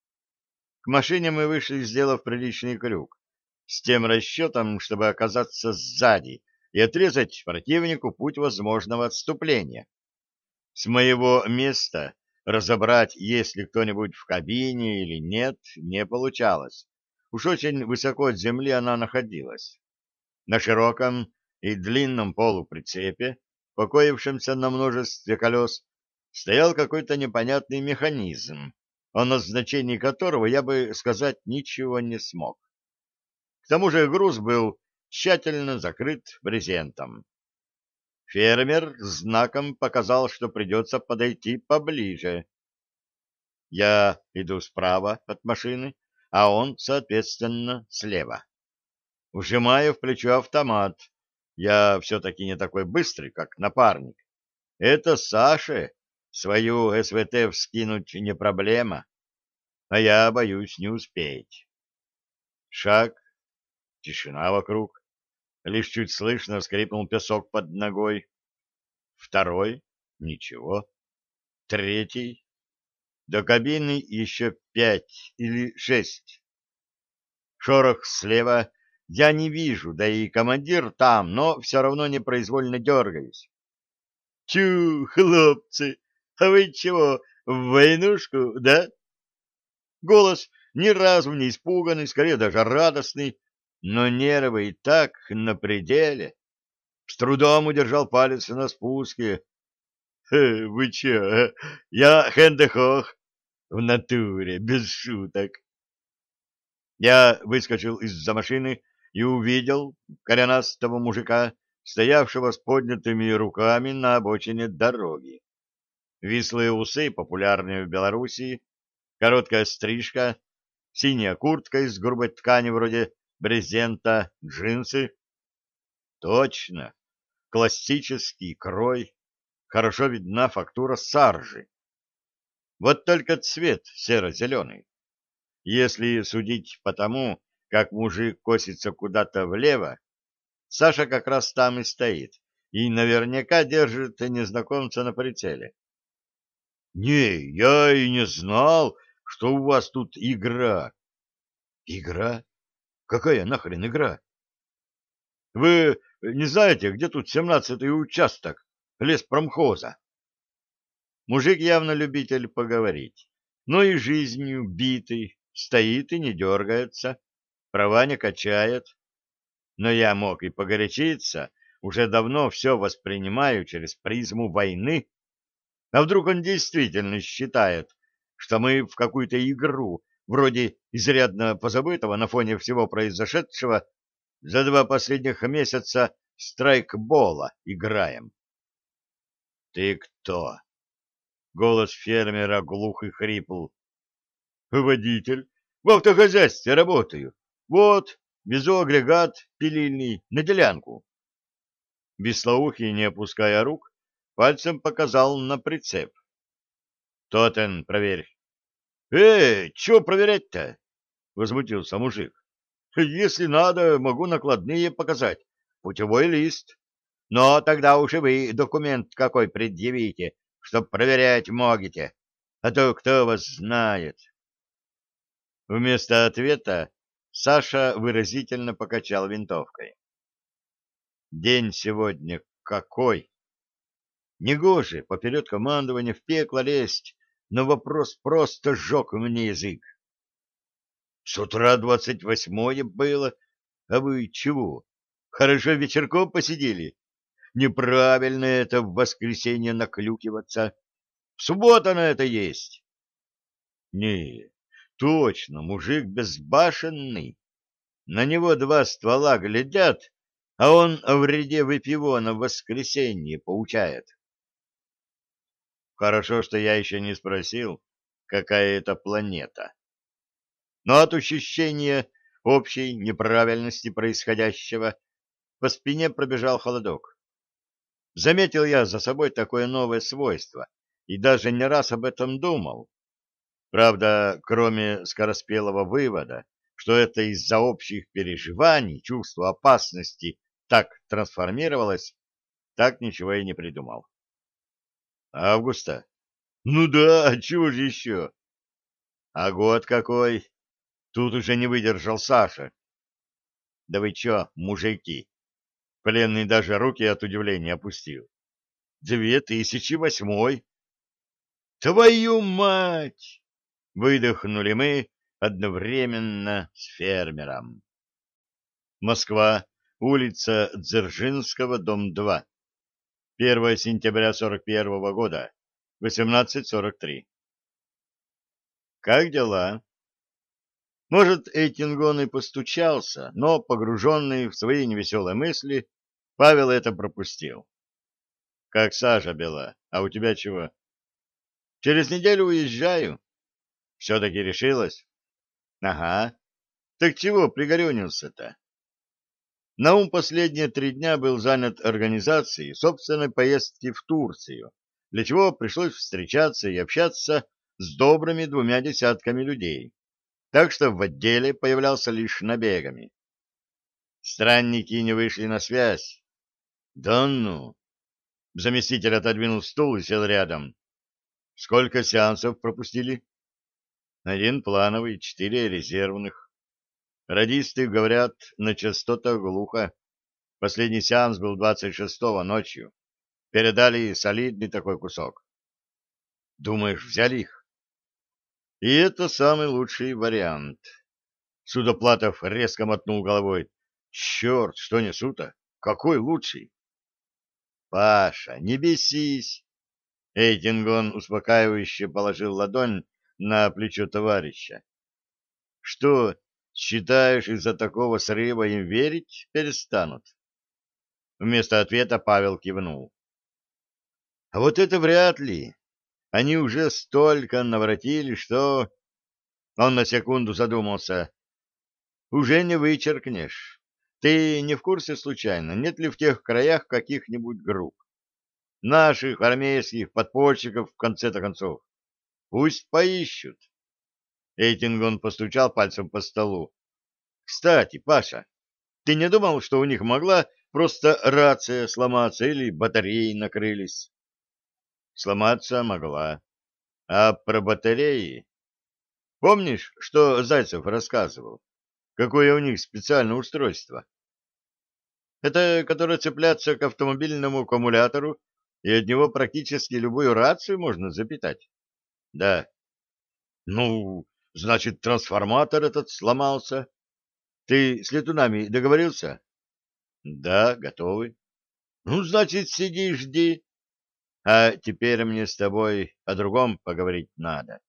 S1: К машине мы вышли, сделав приличный крюк, с тем расчетом, чтобы оказаться сзади и отрезать противнику путь возможного отступления. С моего места разобрать, есть ли кто-нибудь в кабине или нет, не получалось. Уж очень высоко от земли она находилась. На широком и длинном полуприцепе, покоившемся на множестве колес, стоял какой-то непонятный механизм, о назначении которого я бы сказать ничего не смог. К тому же груз был тщательно закрыт брезентом. Фермер знаком показал, что придется подойти поближе. Я иду справа от машины, а он, соответственно, слева. Вжимаю в плечо автомат. Я все-таки не такой быстрый, как напарник. Это Саше свою СВТ вскинуть не проблема, а я боюсь не успеть. Шаг, тишина вокруг. Лишь чуть слышно скрипнул песок под ногой. Второй — ничего. Третий. До кабины еще пять или шесть. Шорох слева я не вижу, да и командир там, но все равно непроизвольно дергаюсь. Тю, хлопцы, а вы чего, в войнушку, да? Голос ни разу не испуганный, скорее даже радостный, но нервы и так на пределе. С трудом удержал палец на спуске. — Вы че, я Хэндехох. В натуре, без шуток. Я выскочил из-за машины и увидел коренастого мужика, стоявшего с поднятыми руками на обочине дороги. Вислые усы, популярные в Белоруссии, короткая стрижка, синяя куртка из грубой ткани вроде брезента, джинсы. Точно, классический крой, хорошо видна фактура саржи. Вот только цвет серо-зеленый. Если судить по тому, как мужик косится куда-то влево, Саша как раз там и стоит, и наверняка держит незнакомца на прицеле. — Не, я и не знал, что у вас тут игра. — Игра? Какая нахрен игра? — Вы не знаете, где тут семнадцатый участок леспромхоза? Мужик явно любитель поговорить, но и жизнью битый, стоит и не дергается, права не качает. Но я мог и погорячиться, уже давно все воспринимаю через призму войны. А вдруг он действительно считает, что мы в какую-то игру, вроде изрядно позабытого на фоне всего произошедшего, за два последних месяца страйкбола играем? — Ты кто? — голос фермера глух и хрипл. — Водитель. В автохозяйстве работаю. Вот, везу агрегат пилильный на делянку. Беслоухий, не опуская рук, пальцем показал на прицеп. — Тотен, проверь. — Эй, чего проверять-то? — возмутился мужик. — Если надо, могу накладные показать. Путевой лист. Но тогда уж и вы документ какой предъявите, чтоб проверять могете. А то кто вас знает. Вместо ответа Саша выразительно покачал винтовкой. День сегодня какой? Негоже поперед командования в пекло лезть, но вопрос просто сжег мне язык. С утра двадцать восьмое было, а вы чего? Хорошо вечерком посидели? Неправильно это в воскресенье наклюкиваться. В субботу на это есть. Не, точно, мужик безбашенный. На него два ствола глядят, а он о вреде выпивона в воскресенье поучает. Хорошо, что я еще не спросил, какая это планета. Но от ощущения общей неправильности происходящего по спине пробежал холодок. Заметил я за собой такое новое свойство и даже не раз об этом думал. Правда, кроме скороспелого вывода, что это из-за общих переживаний чувство опасности так трансформировалось, так ничего и не придумал. Августа? Ну да, а чего же еще? А год какой? Тут уже не выдержал Саша. Да вы че, мужики? Пленный даже руки от удивления опустил. Две тысячи восьмой. Твою мать! Выдохнули мы одновременно с фермером. Москва, улица Дзержинского, дом два. первое сентября сорок первого года, восемнадцать сорок три. Как дела? Может, Эйтингон и постучался, но, погруженный в свои невеселые мысли, Павел это пропустил. Как сажа бела, а у тебя чего? Через неделю уезжаю. Все-таки решилась? Ага. Так чего пригорюнился-то? Наум последние три дня был занят организацией собственной поездки в Турцию, для чего пришлось встречаться и общаться с добрыми двумя десятками людей, так что в отделе появлялся лишь набегами. Странники не вышли на связь. Да ну! Заместитель отодвинул стул и сел рядом. Сколько сеансов пропустили? Один плановый, четыре резервных. Радисты говорят, на частотах глухо. Последний сеанс был двадцать шестого ночью. Передали солидный такой кусок. Думаешь, взяли их? И это самый лучший вариант. Судоплатов резко мотнул головой. Черт, что несу-то? Какой лучший? Паша, не бесись. Эйтингон успокаивающе положил ладонь на плечо товарища. Что, считаешь, из-за такого срыва им верить перестанут? Вместо ответа Павел кивнул. А вот это вряд ли. Они уже столько наворотили, что... Он на секунду задумался. Уже не вычеркнешь. Ты не в курсе случайно, нет ли в тех краях каких-нибудь групп? Наших армейских подпольщиков, в конце-то концов. Пусть поищут. Эйтингон постучал пальцем по столу. Кстати, Паша, ты не думал, что у них могла просто рация сломаться или батареи накрылись? Сломаться могла. А про батареи... Помнишь, что Зайцев рассказывал? Какое у них специальное устройство? Это которое цепляется к автомобильному аккумулятору, и от него практически любую рацию можно запитать. Да. Ну, значит, трансформатор этот сломался. Ты с летунами договорился? Да, готовы. Ну, значит, сиди и жди. А теперь мне с тобой о другом поговорить надо.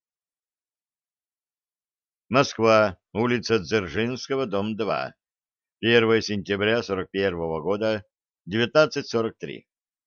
S1: Москва, улица Дзержинского, дом два. первое сентября сорок первого года, девятнадцать сорок три.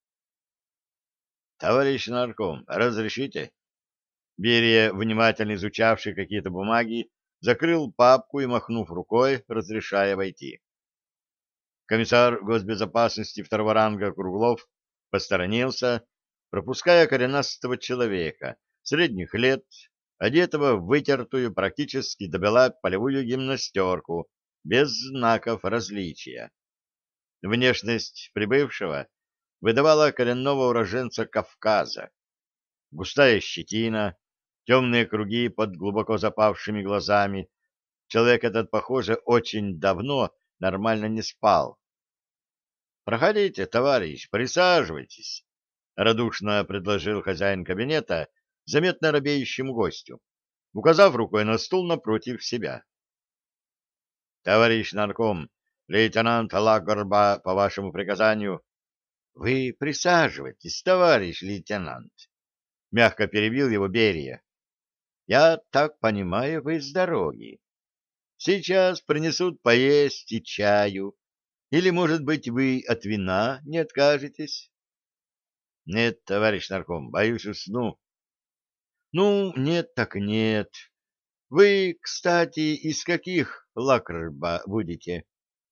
S1: Товарищ нарком, разрешите? Берия, внимательно изучавший какие-то бумаги, закрыл папку и, махнув рукой, разрешая войти. Комиссар госбезопасности второго ранга Круглов посторонился, пропуская коренастого человека, средних лет, одетого в вытертую практически добела полевую гимнастерку, без знаков различия. Внешность прибывшего выдавала коренного уроженца Кавказа. Густая щетина, темные круги под глубоко запавшими глазами. Человек этот, похоже, очень давно нормально не спал. — Проходите, товарищ, присаживайтесь, — радушно предложил хозяин кабинета заметно робеющему гостю, указав рукой на стул напротив себя. — Товарищ нарком, лейтенант Лагорба, по вашему приказанию... — Вы присаживайтесь, товарищ лейтенант, — мягко перебил его Берия. — Я так понимаю, вы с дороги. Сейчас принесут поесть и чаю. Или, может быть, вы от вина не откажетесь? — Нет, товарищ нарком, боюсь, усну. — Ну, нет так нет. Вы, кстати, из каких Лакрба будете?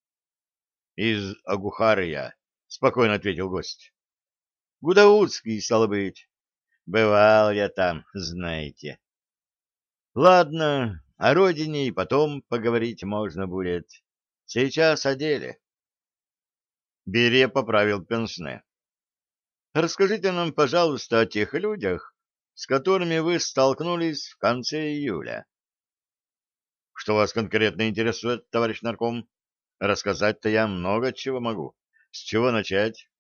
S1: — Из Агухары я, — спокойно ответил гость. — Гудаутский, стало быть. Бывал я там, знаете. — Ладно, о родине и потом поговорить можно будет. Сейчас о деле. Берия поправил пенсне. Расскажите нам, пожалуйста, о тех людях, с которыми вы столкнулись в конце июля. Что вас конкретно интересует, товарищ нарком? Рассказать-то я много чего могу. С чего начать?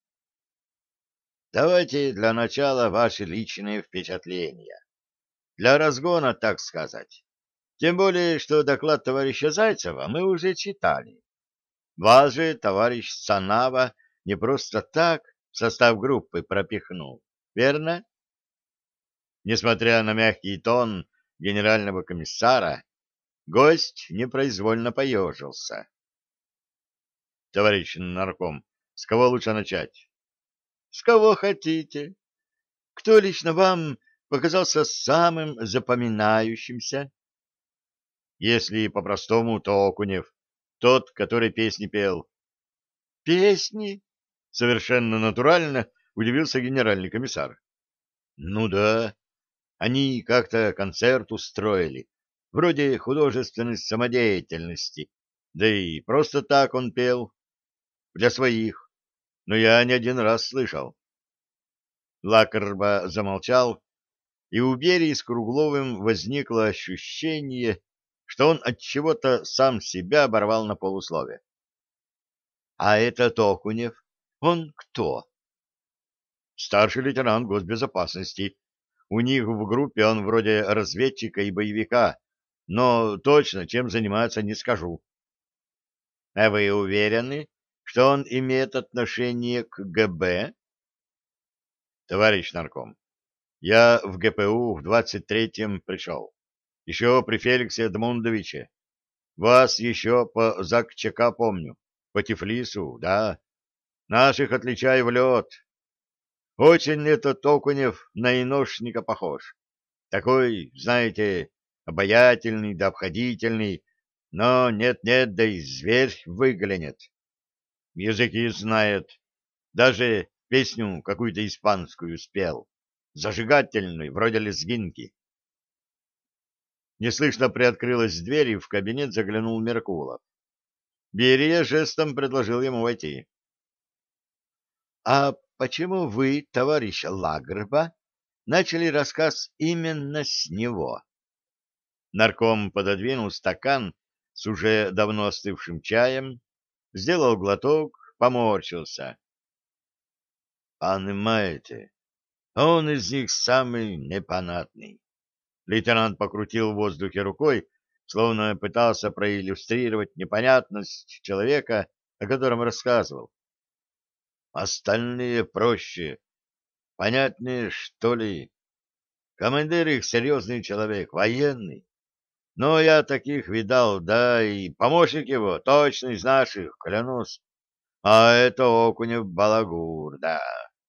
S1: Давайте для начала ваши личные впечатления. Для разгона, так сказать. Тем более, что доклад товарища Зайцева мы уже читали. Вас же товарищ Санава не просто так в состав группы пропихнул, верно? Несмотря на мягкий тон генерального комиссара, гость непроизвольно поежился. — Товарищ нарком, с кого лучше начать? — С кого хотите. Кто лично вам показался самым запоминающимся? — Если по-простому, то Окунев, тот, который песни пел. — Песни? — совершенно натурально удивился генеральный комиссар. — Ну да. Они как-то концерт устроили, вроде художественной самодеятельности, да и просто так он пел, для своих, но я не один раз слышал. Лакарба замолчал, и у Берии с Кругловым возникло ощущение, что он от чего-то сам себя оборвал на полуслове. — А этот Окунев, он кто? — Старший лейтенант госбезопасности. У них в группе он вроде разведчика и боевика, но точно чем занимается не скажу. — А вы уверены, что он имеет отношение к ГБ? — Товарищ нарком, я в ГПУ в двадцать третьем пришел. еще при Феликсе Эдмундовиче. Вас еще по ЗАГЧК помню, по Тифлису, да. Наших отличай в лед. Очень этот Окунев на иношника похож. Такой, знаете, обаятельный да обходительный, но нет-нет, да и зверь выглянет. Языки знает, даже песню какую-то испанскую спел, зажигательную, вроде лезгинки. Неслышно приоткрылась дверь, и в кабинет заглянул Меркулов. Берия жестом предложил ему войти. — А почему вы, товарищ Лагрба, начали рассказ именно с него? Нарком пододвинул стакан с уже давно остывшим чаем, сделал глоток, поморщился. — Понимаете, он из них самый непонятный. Лейтенант покрутил в воздухе рукой, словно пытался проиллюстрировать непонятность человека, о котором рассказывал. Остальные проще, понятнее, что ли. Командир их серьезный человек, военный. Но я таких видал, да, и помощник его, точно из наших, клянусь. А это Окунев балагур, да.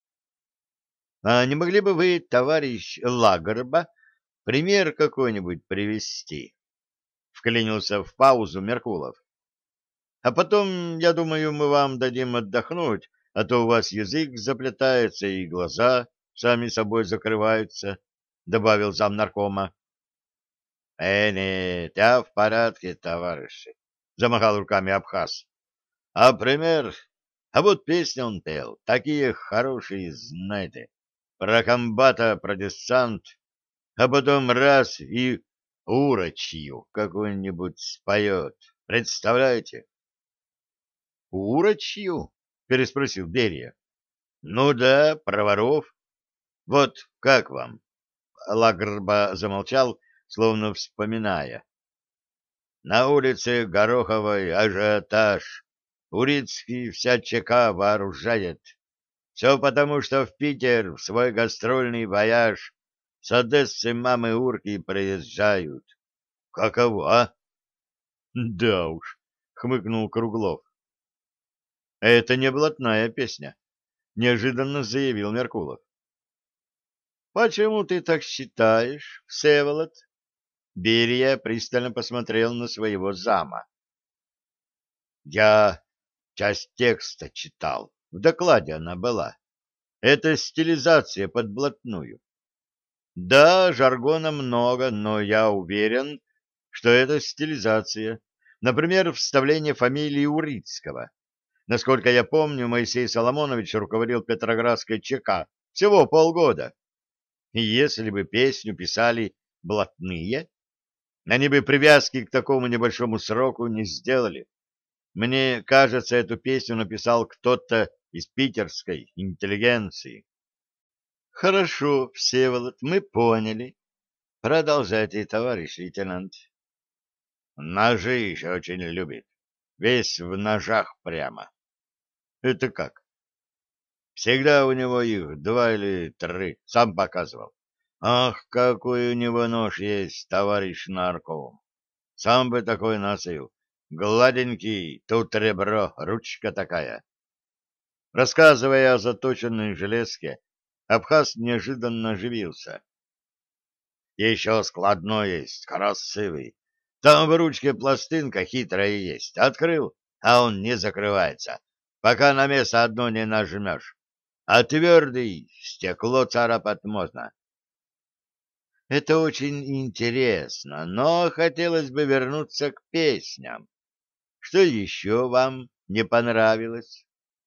S1: А не могли бы вы, товарищ Лагерба, пример какой-нибудь привести? Вклинился в паузу Меркулов. А потом, я думаю, мы вам дадим отдохнуть, а то у вас язык заплетается и глаза сами собой закрываются, — добавил замнаркома. — Э, нет, я в порядке, товарищи, — замахал руками Абхаз. — А пример? А вот песни он пел, такие хорошие, знаете, про комбата, про десант, а потом раз и урочью какую-нибудь споет. Представляете? — Урочью? — переспросил Берия. — Ну да, про воров. Вот как вам? Лагрба замолчал, словно вспоминая. На улице Гороховой ажиотаж. Урицкий вся ЧК вооружает. Все потому, что в Питер в свой гастрольный вояж с Одессы мамы урки приезжают. Каково? — Да уж, — хмыкнул Круглов. — Это не блатная песня, — неожиданно заявил Меркулов. — Почему ты так считаешь, Всеволод? Берия пристально посмотрел на своего зама. — Я часть текста читал. В докладе она была. Это стилизация под блатную. Да, жаргона много, но я уверен, что это стилизация. Например, вставление фамилии Урицкого. Насколько я помню, Моисей Соломонович руководил Петроградской ЧК всего полгода. И если бы песню писали блатные, они бы привязки к такому небольшому сроку не сделали. Мне кажется, эту песню написал кто-то из питерской интеллигенции. — Хорошо, Всеволод, мы поняли. Продолжайте, товарищ лейтенант. — Ножи еще очень любит. Весь в ножах прямо. — Это как? — Всегда у него их два или три, сам показывал. Ах, какой у него нож есть, товарищ нарком. Сам бы такой носил. Гладенький, тут ребро, ручка такая. Рассказывая о заточенной железке, Абхаз неожиданно оживился. Еще складной есть, красивый. Там в ручке пластинка хитрая есть. Открыл, а он не закрывается, пока на место одно не нажмешь. А твердый стекло царапать можно. Это очень интересно, но хотелось бы вернуться к песням. Что еще вам не понравилось?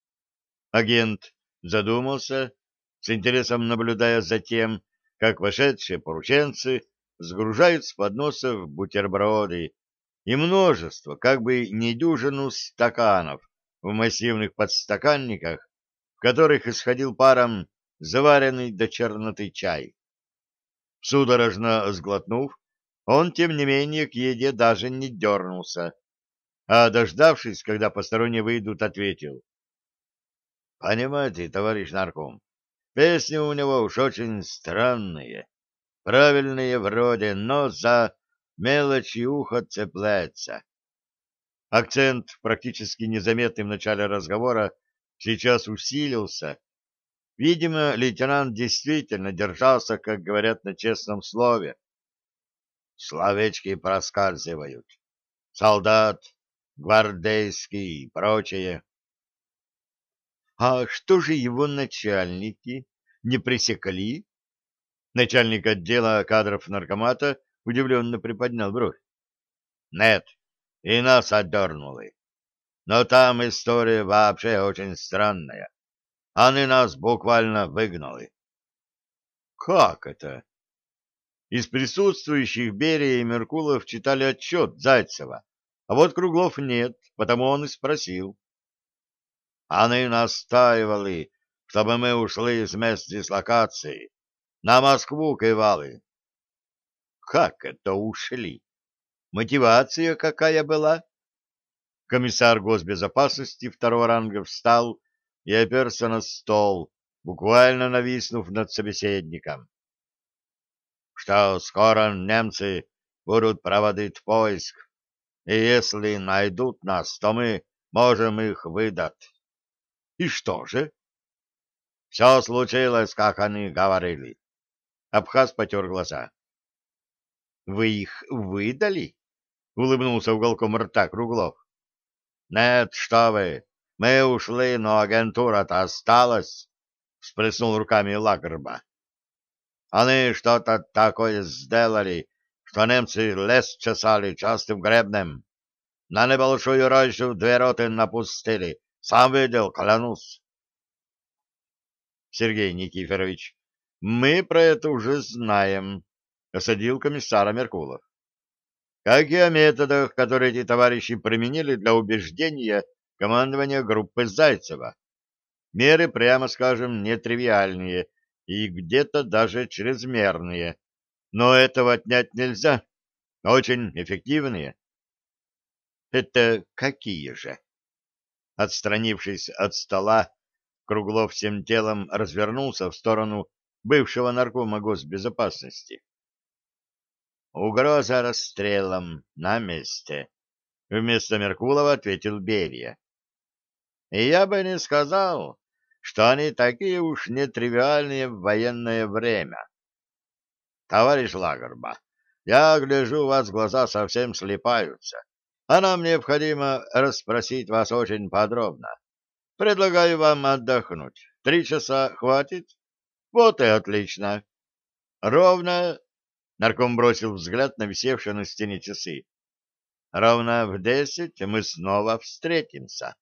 S1: Агент задумался, с интересом наблюдая за тем, как вошедшие порученцы сгружают с подносов бутерброды и множество, как бы не дюжину стаканов в массивных подстаканниках, в которых исходил паром заваренный до черноты чай. Судорожно сглотнув, он, тем не менее, к еде даже не дернулся, а, дождавшись, когда посторонние выйдут, ответил. — Понимаете, товарищ нарком, песни у него уж очень странные, правильные вроде, но за мелочи ухо цепляется. Акцент, практически незаметный в начале разговора, сейчас усилился. Видимо, лейтенант действительно держался, как говорят, на честном слове. Словечки проскальзывают. Солдат, гвардейский и прочее. А что же его начальники не пресекли? Начальник отдела кадров наркомата удивленно приподнял бровь. Нет, и нас отдернули. Но там история вообще очень странная. Они нас буквально выгнали. Как это? Из присутствующих Берия и Меркулов читали отчет Зайцева, а вот Круглов нет, потому он и спросил. Они настаивали, чтобы мы ушли из мест дислокации. На Москву кивали. Как это ушли? Мотивация какая была? Комиссар госбезопасности второго ранга встал и оперся на стол, буквально нависнув над собеседником. Что скоро немцы будут проводить поиск, и если найдут нас, то мы можем их выдать. И что же? Все случилось, как они говорили. Абхаз потер глаза. Вы их выдали? Улыбнулся уголком рта Круглов. Нет, что вы, мы ушли, но агентура-то осталась, всплеснул руками Лагерба. Они что-то такое сделали, что немцы лес чесали частым гребнем. На небольшую рощу две роты напустили. Сам видел, клянусь. Сергей Никифорович, мы про это уже знаем, осадил комиссара Меркулов. Как и о методах, которые эти товарищи применили для убеждения командования группы Зайцева. Меры, прямо скажем, нетривиальные и где-то даже чрезмерные. Но этого отнять нельзя. Очень эффективные. Это какие же? Отстранившись от стола, Круглов всем телом развернулся в сторону бывшего наркома госбезопасности. Угроза расстрелом на месте. Вместо Меркулова ответил Берия. И я бы не сказал, что они такие уж нетривиальные в военное время. Товарищ Лагерба, я гляжу, у вас глаза совсем слипаются, а нам необходимо расспросить вас очень подробно. Предлагаю вам отдохнуть. Три часа хватит? Вот и отлично. Ровно... Нарком бросил взгляд на висевшие на стене часы. Ровно в десять мы снова встретимся.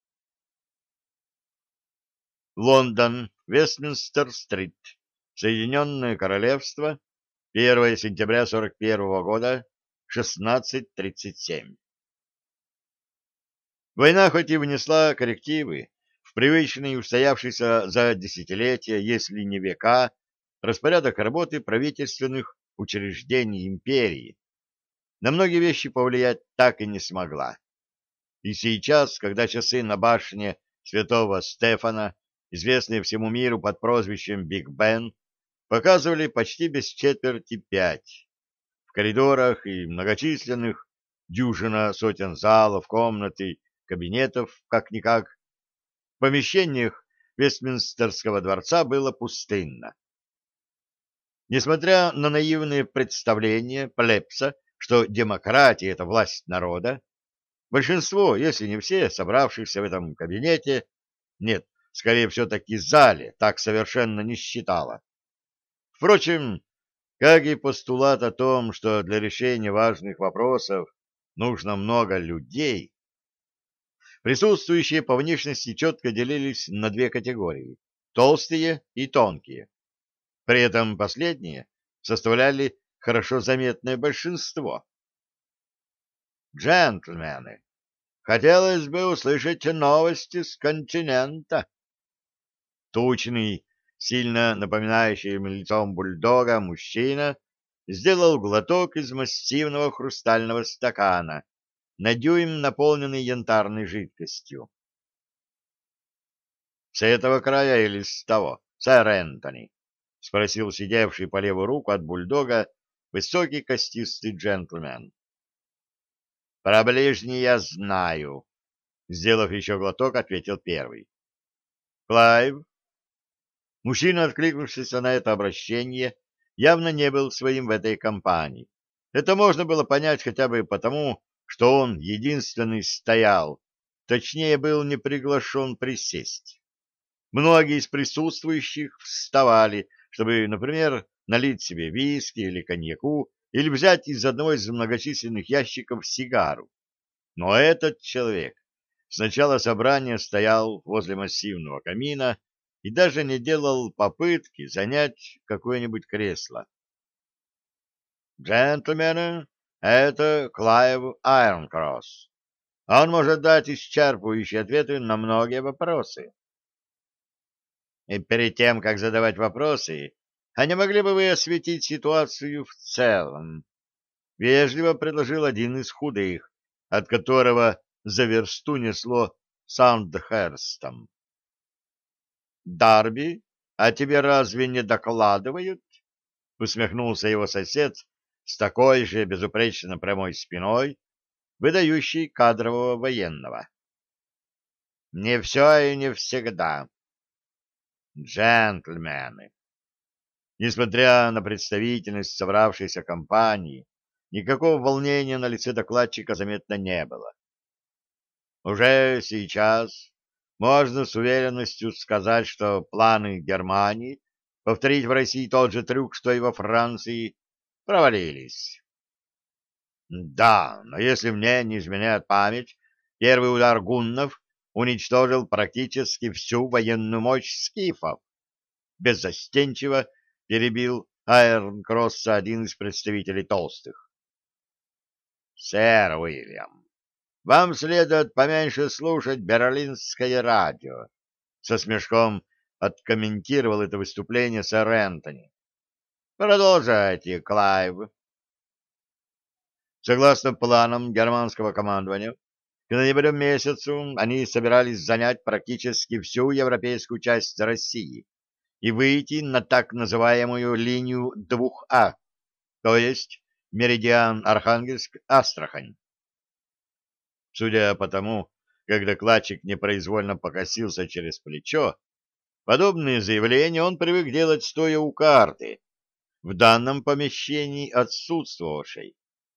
S1: Лондон, Вестминстер-стрит, Соединенное Королевство, первое сентября сорок первого года, шестнадцать тридцать семь. Война хоть и внесла коррективы в привычный устоявшийся за десятилетия, если не века, распорядок работы правительственных учреждений империи, на многие вещи повлиять так и не смогла. И сейчас, когда часы на башне святого Стефана, известные всему миру под прозвищем Биг Бен, показывали почти без четверти пять. В коридорах и многочисленных дюжина сотен залов, комнат и кабинетов, как-никак, в помещениях Вестминстерского дворца было пустынно. Несмотря на наивные представления плебса, что демократия — это власть народа, большинство, если не все, собравшихся в этом кабинете, нет, скорее все-таки зале, так совершенно не считало. Впрочем, как и постулат о том, что для решения важных вопросов нужно много людей, присутствующие по внешности четко делились на две категории – толстые и тонкие. При этом последние составляли хорошо заметное большинство. «Джентльмены, хотелось бы услышать новости с континента». Тучный, сильно напоминающий лицом бульдога мужчина сделал глоток из массивного хрустального стакана, на дюйм наполненный янтарной жидкостью. — С этого края или с того, сэр Энтони? — спросил сидевший по левую руку от бульдога высокий костистый джентльмен. Про ближний я знаю, сделав еще глоток, ответил первый. Клайв. Мужчина, откликнувшийся на это обращение, явно не был своим в этой компании. Это можно было понять хотя бы потому, что он единственный стоял, точнее, был не приглашен присесть. Многие из присутствующих вставали, чтобы, например, налить себе виски или коньяку, или взять из одного из многочисленных ящиков сигару. Но этот человек с начала собрания стоял возле массивного камина и даже не делал попытки занять какое-нибудь кресло. «Джентльмены, это Клайв Айронкросс. Он может дать исчерпывающие ответы на многие вопросы». И перед тем, как задавать вопросы, а не могли бы вы осветить ситуацию в целом? Вежливо предложил один из худых, от которого за версту несло Сандхерстом. «Дарби, а тебе разве не докладывают?» — усмехнулся его сосед с такой же безупречно прямой спиной, выдающий кадрового военного. «Не все и не всегда. Джентльмены». Несмотря на представительность собравшейся компании, никакого волнения на лице докладчика заметно не было. Уже сейчас можно с уверенностью сказать, что планы Германии повторить в России тот же трюк, что и во Франции, провалились. Да, но если мне не изменяет память, первый удар гуннов уничтожил практически всю военную мощь скифов. Беззастенчиво перебил Айронкросса один из представителей толстых. «Сэр Уильям, вам следует поменьше слушать берлинское радио», — со смешком откомментировал это выступление сэр Энтони. «Продолжайте, Клайв». Согласно планам германского командования, к ноябрю месяцу они собирались занять практически всю европейскую часть России и выйти на так называемую линию двух А, то есть меридиан Архангельск-Астрахань. Судя по тому, как докладчик непроизвольно покосился через плечо, подобные заявления он привык делать стоя у карты, в данном помещении отсутствовавшей.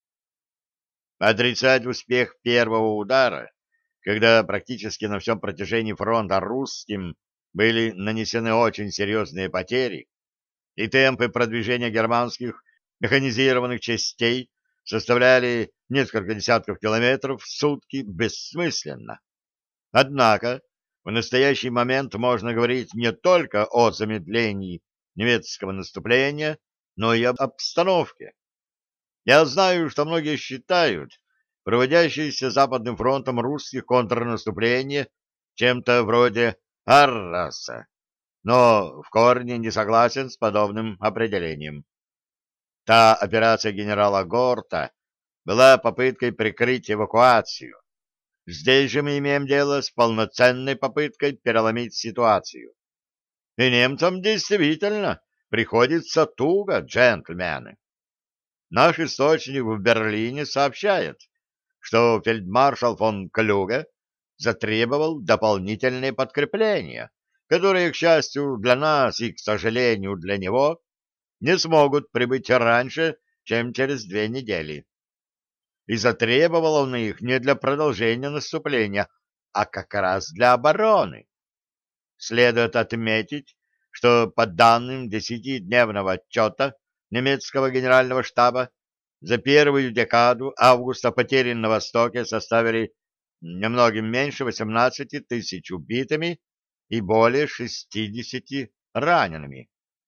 S1: Отрицать успех первого удара, когда практически на всем протяжении фронта русским были нанесены очень серьезные потери, и темпы продвижения германских механизированных частей составляли несколько десятков километров в сутки, бессмысленно. Однако в настоящий момент можно говорить не только о замедлении немецкого наступления, но и об обстановке. Я знаю, что многие считают проводящееся Западным фронтом русских контрнаступление чем-то вроде Арраса, но в корне не согласен с подобным определением. Та операция генерала Горта была попыткой прикрыть эвакуацию. Здесь же мы имеем дело с полноценной попыткой переломить ситуацию. И немцам действительно приходится туго, джентльмены. Наш источник в Берлине сообщает, что фельдмаршал фон Клюге затребовал дополнительные подкрепления, которые, к счастью для нас и, к сожалению, для него, не смогут прибыть раньше, чем через две недели. И затребовал он их не для продолжения наступления, а как раз для обороны. Следует отметить, что по данным десятидневного отчета немецкого генерального штаба за первую декаду августа потери на Востоке составили немногим меньше восемнадцати тысяч убитыми и более шестидесяти ранеными.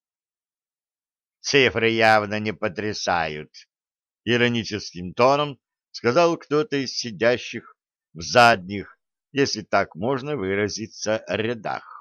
S1: Цифры явно не потрясают, ироническим тоном сказал кто-то из сидящих в задних, если так можно выразиться, рядах.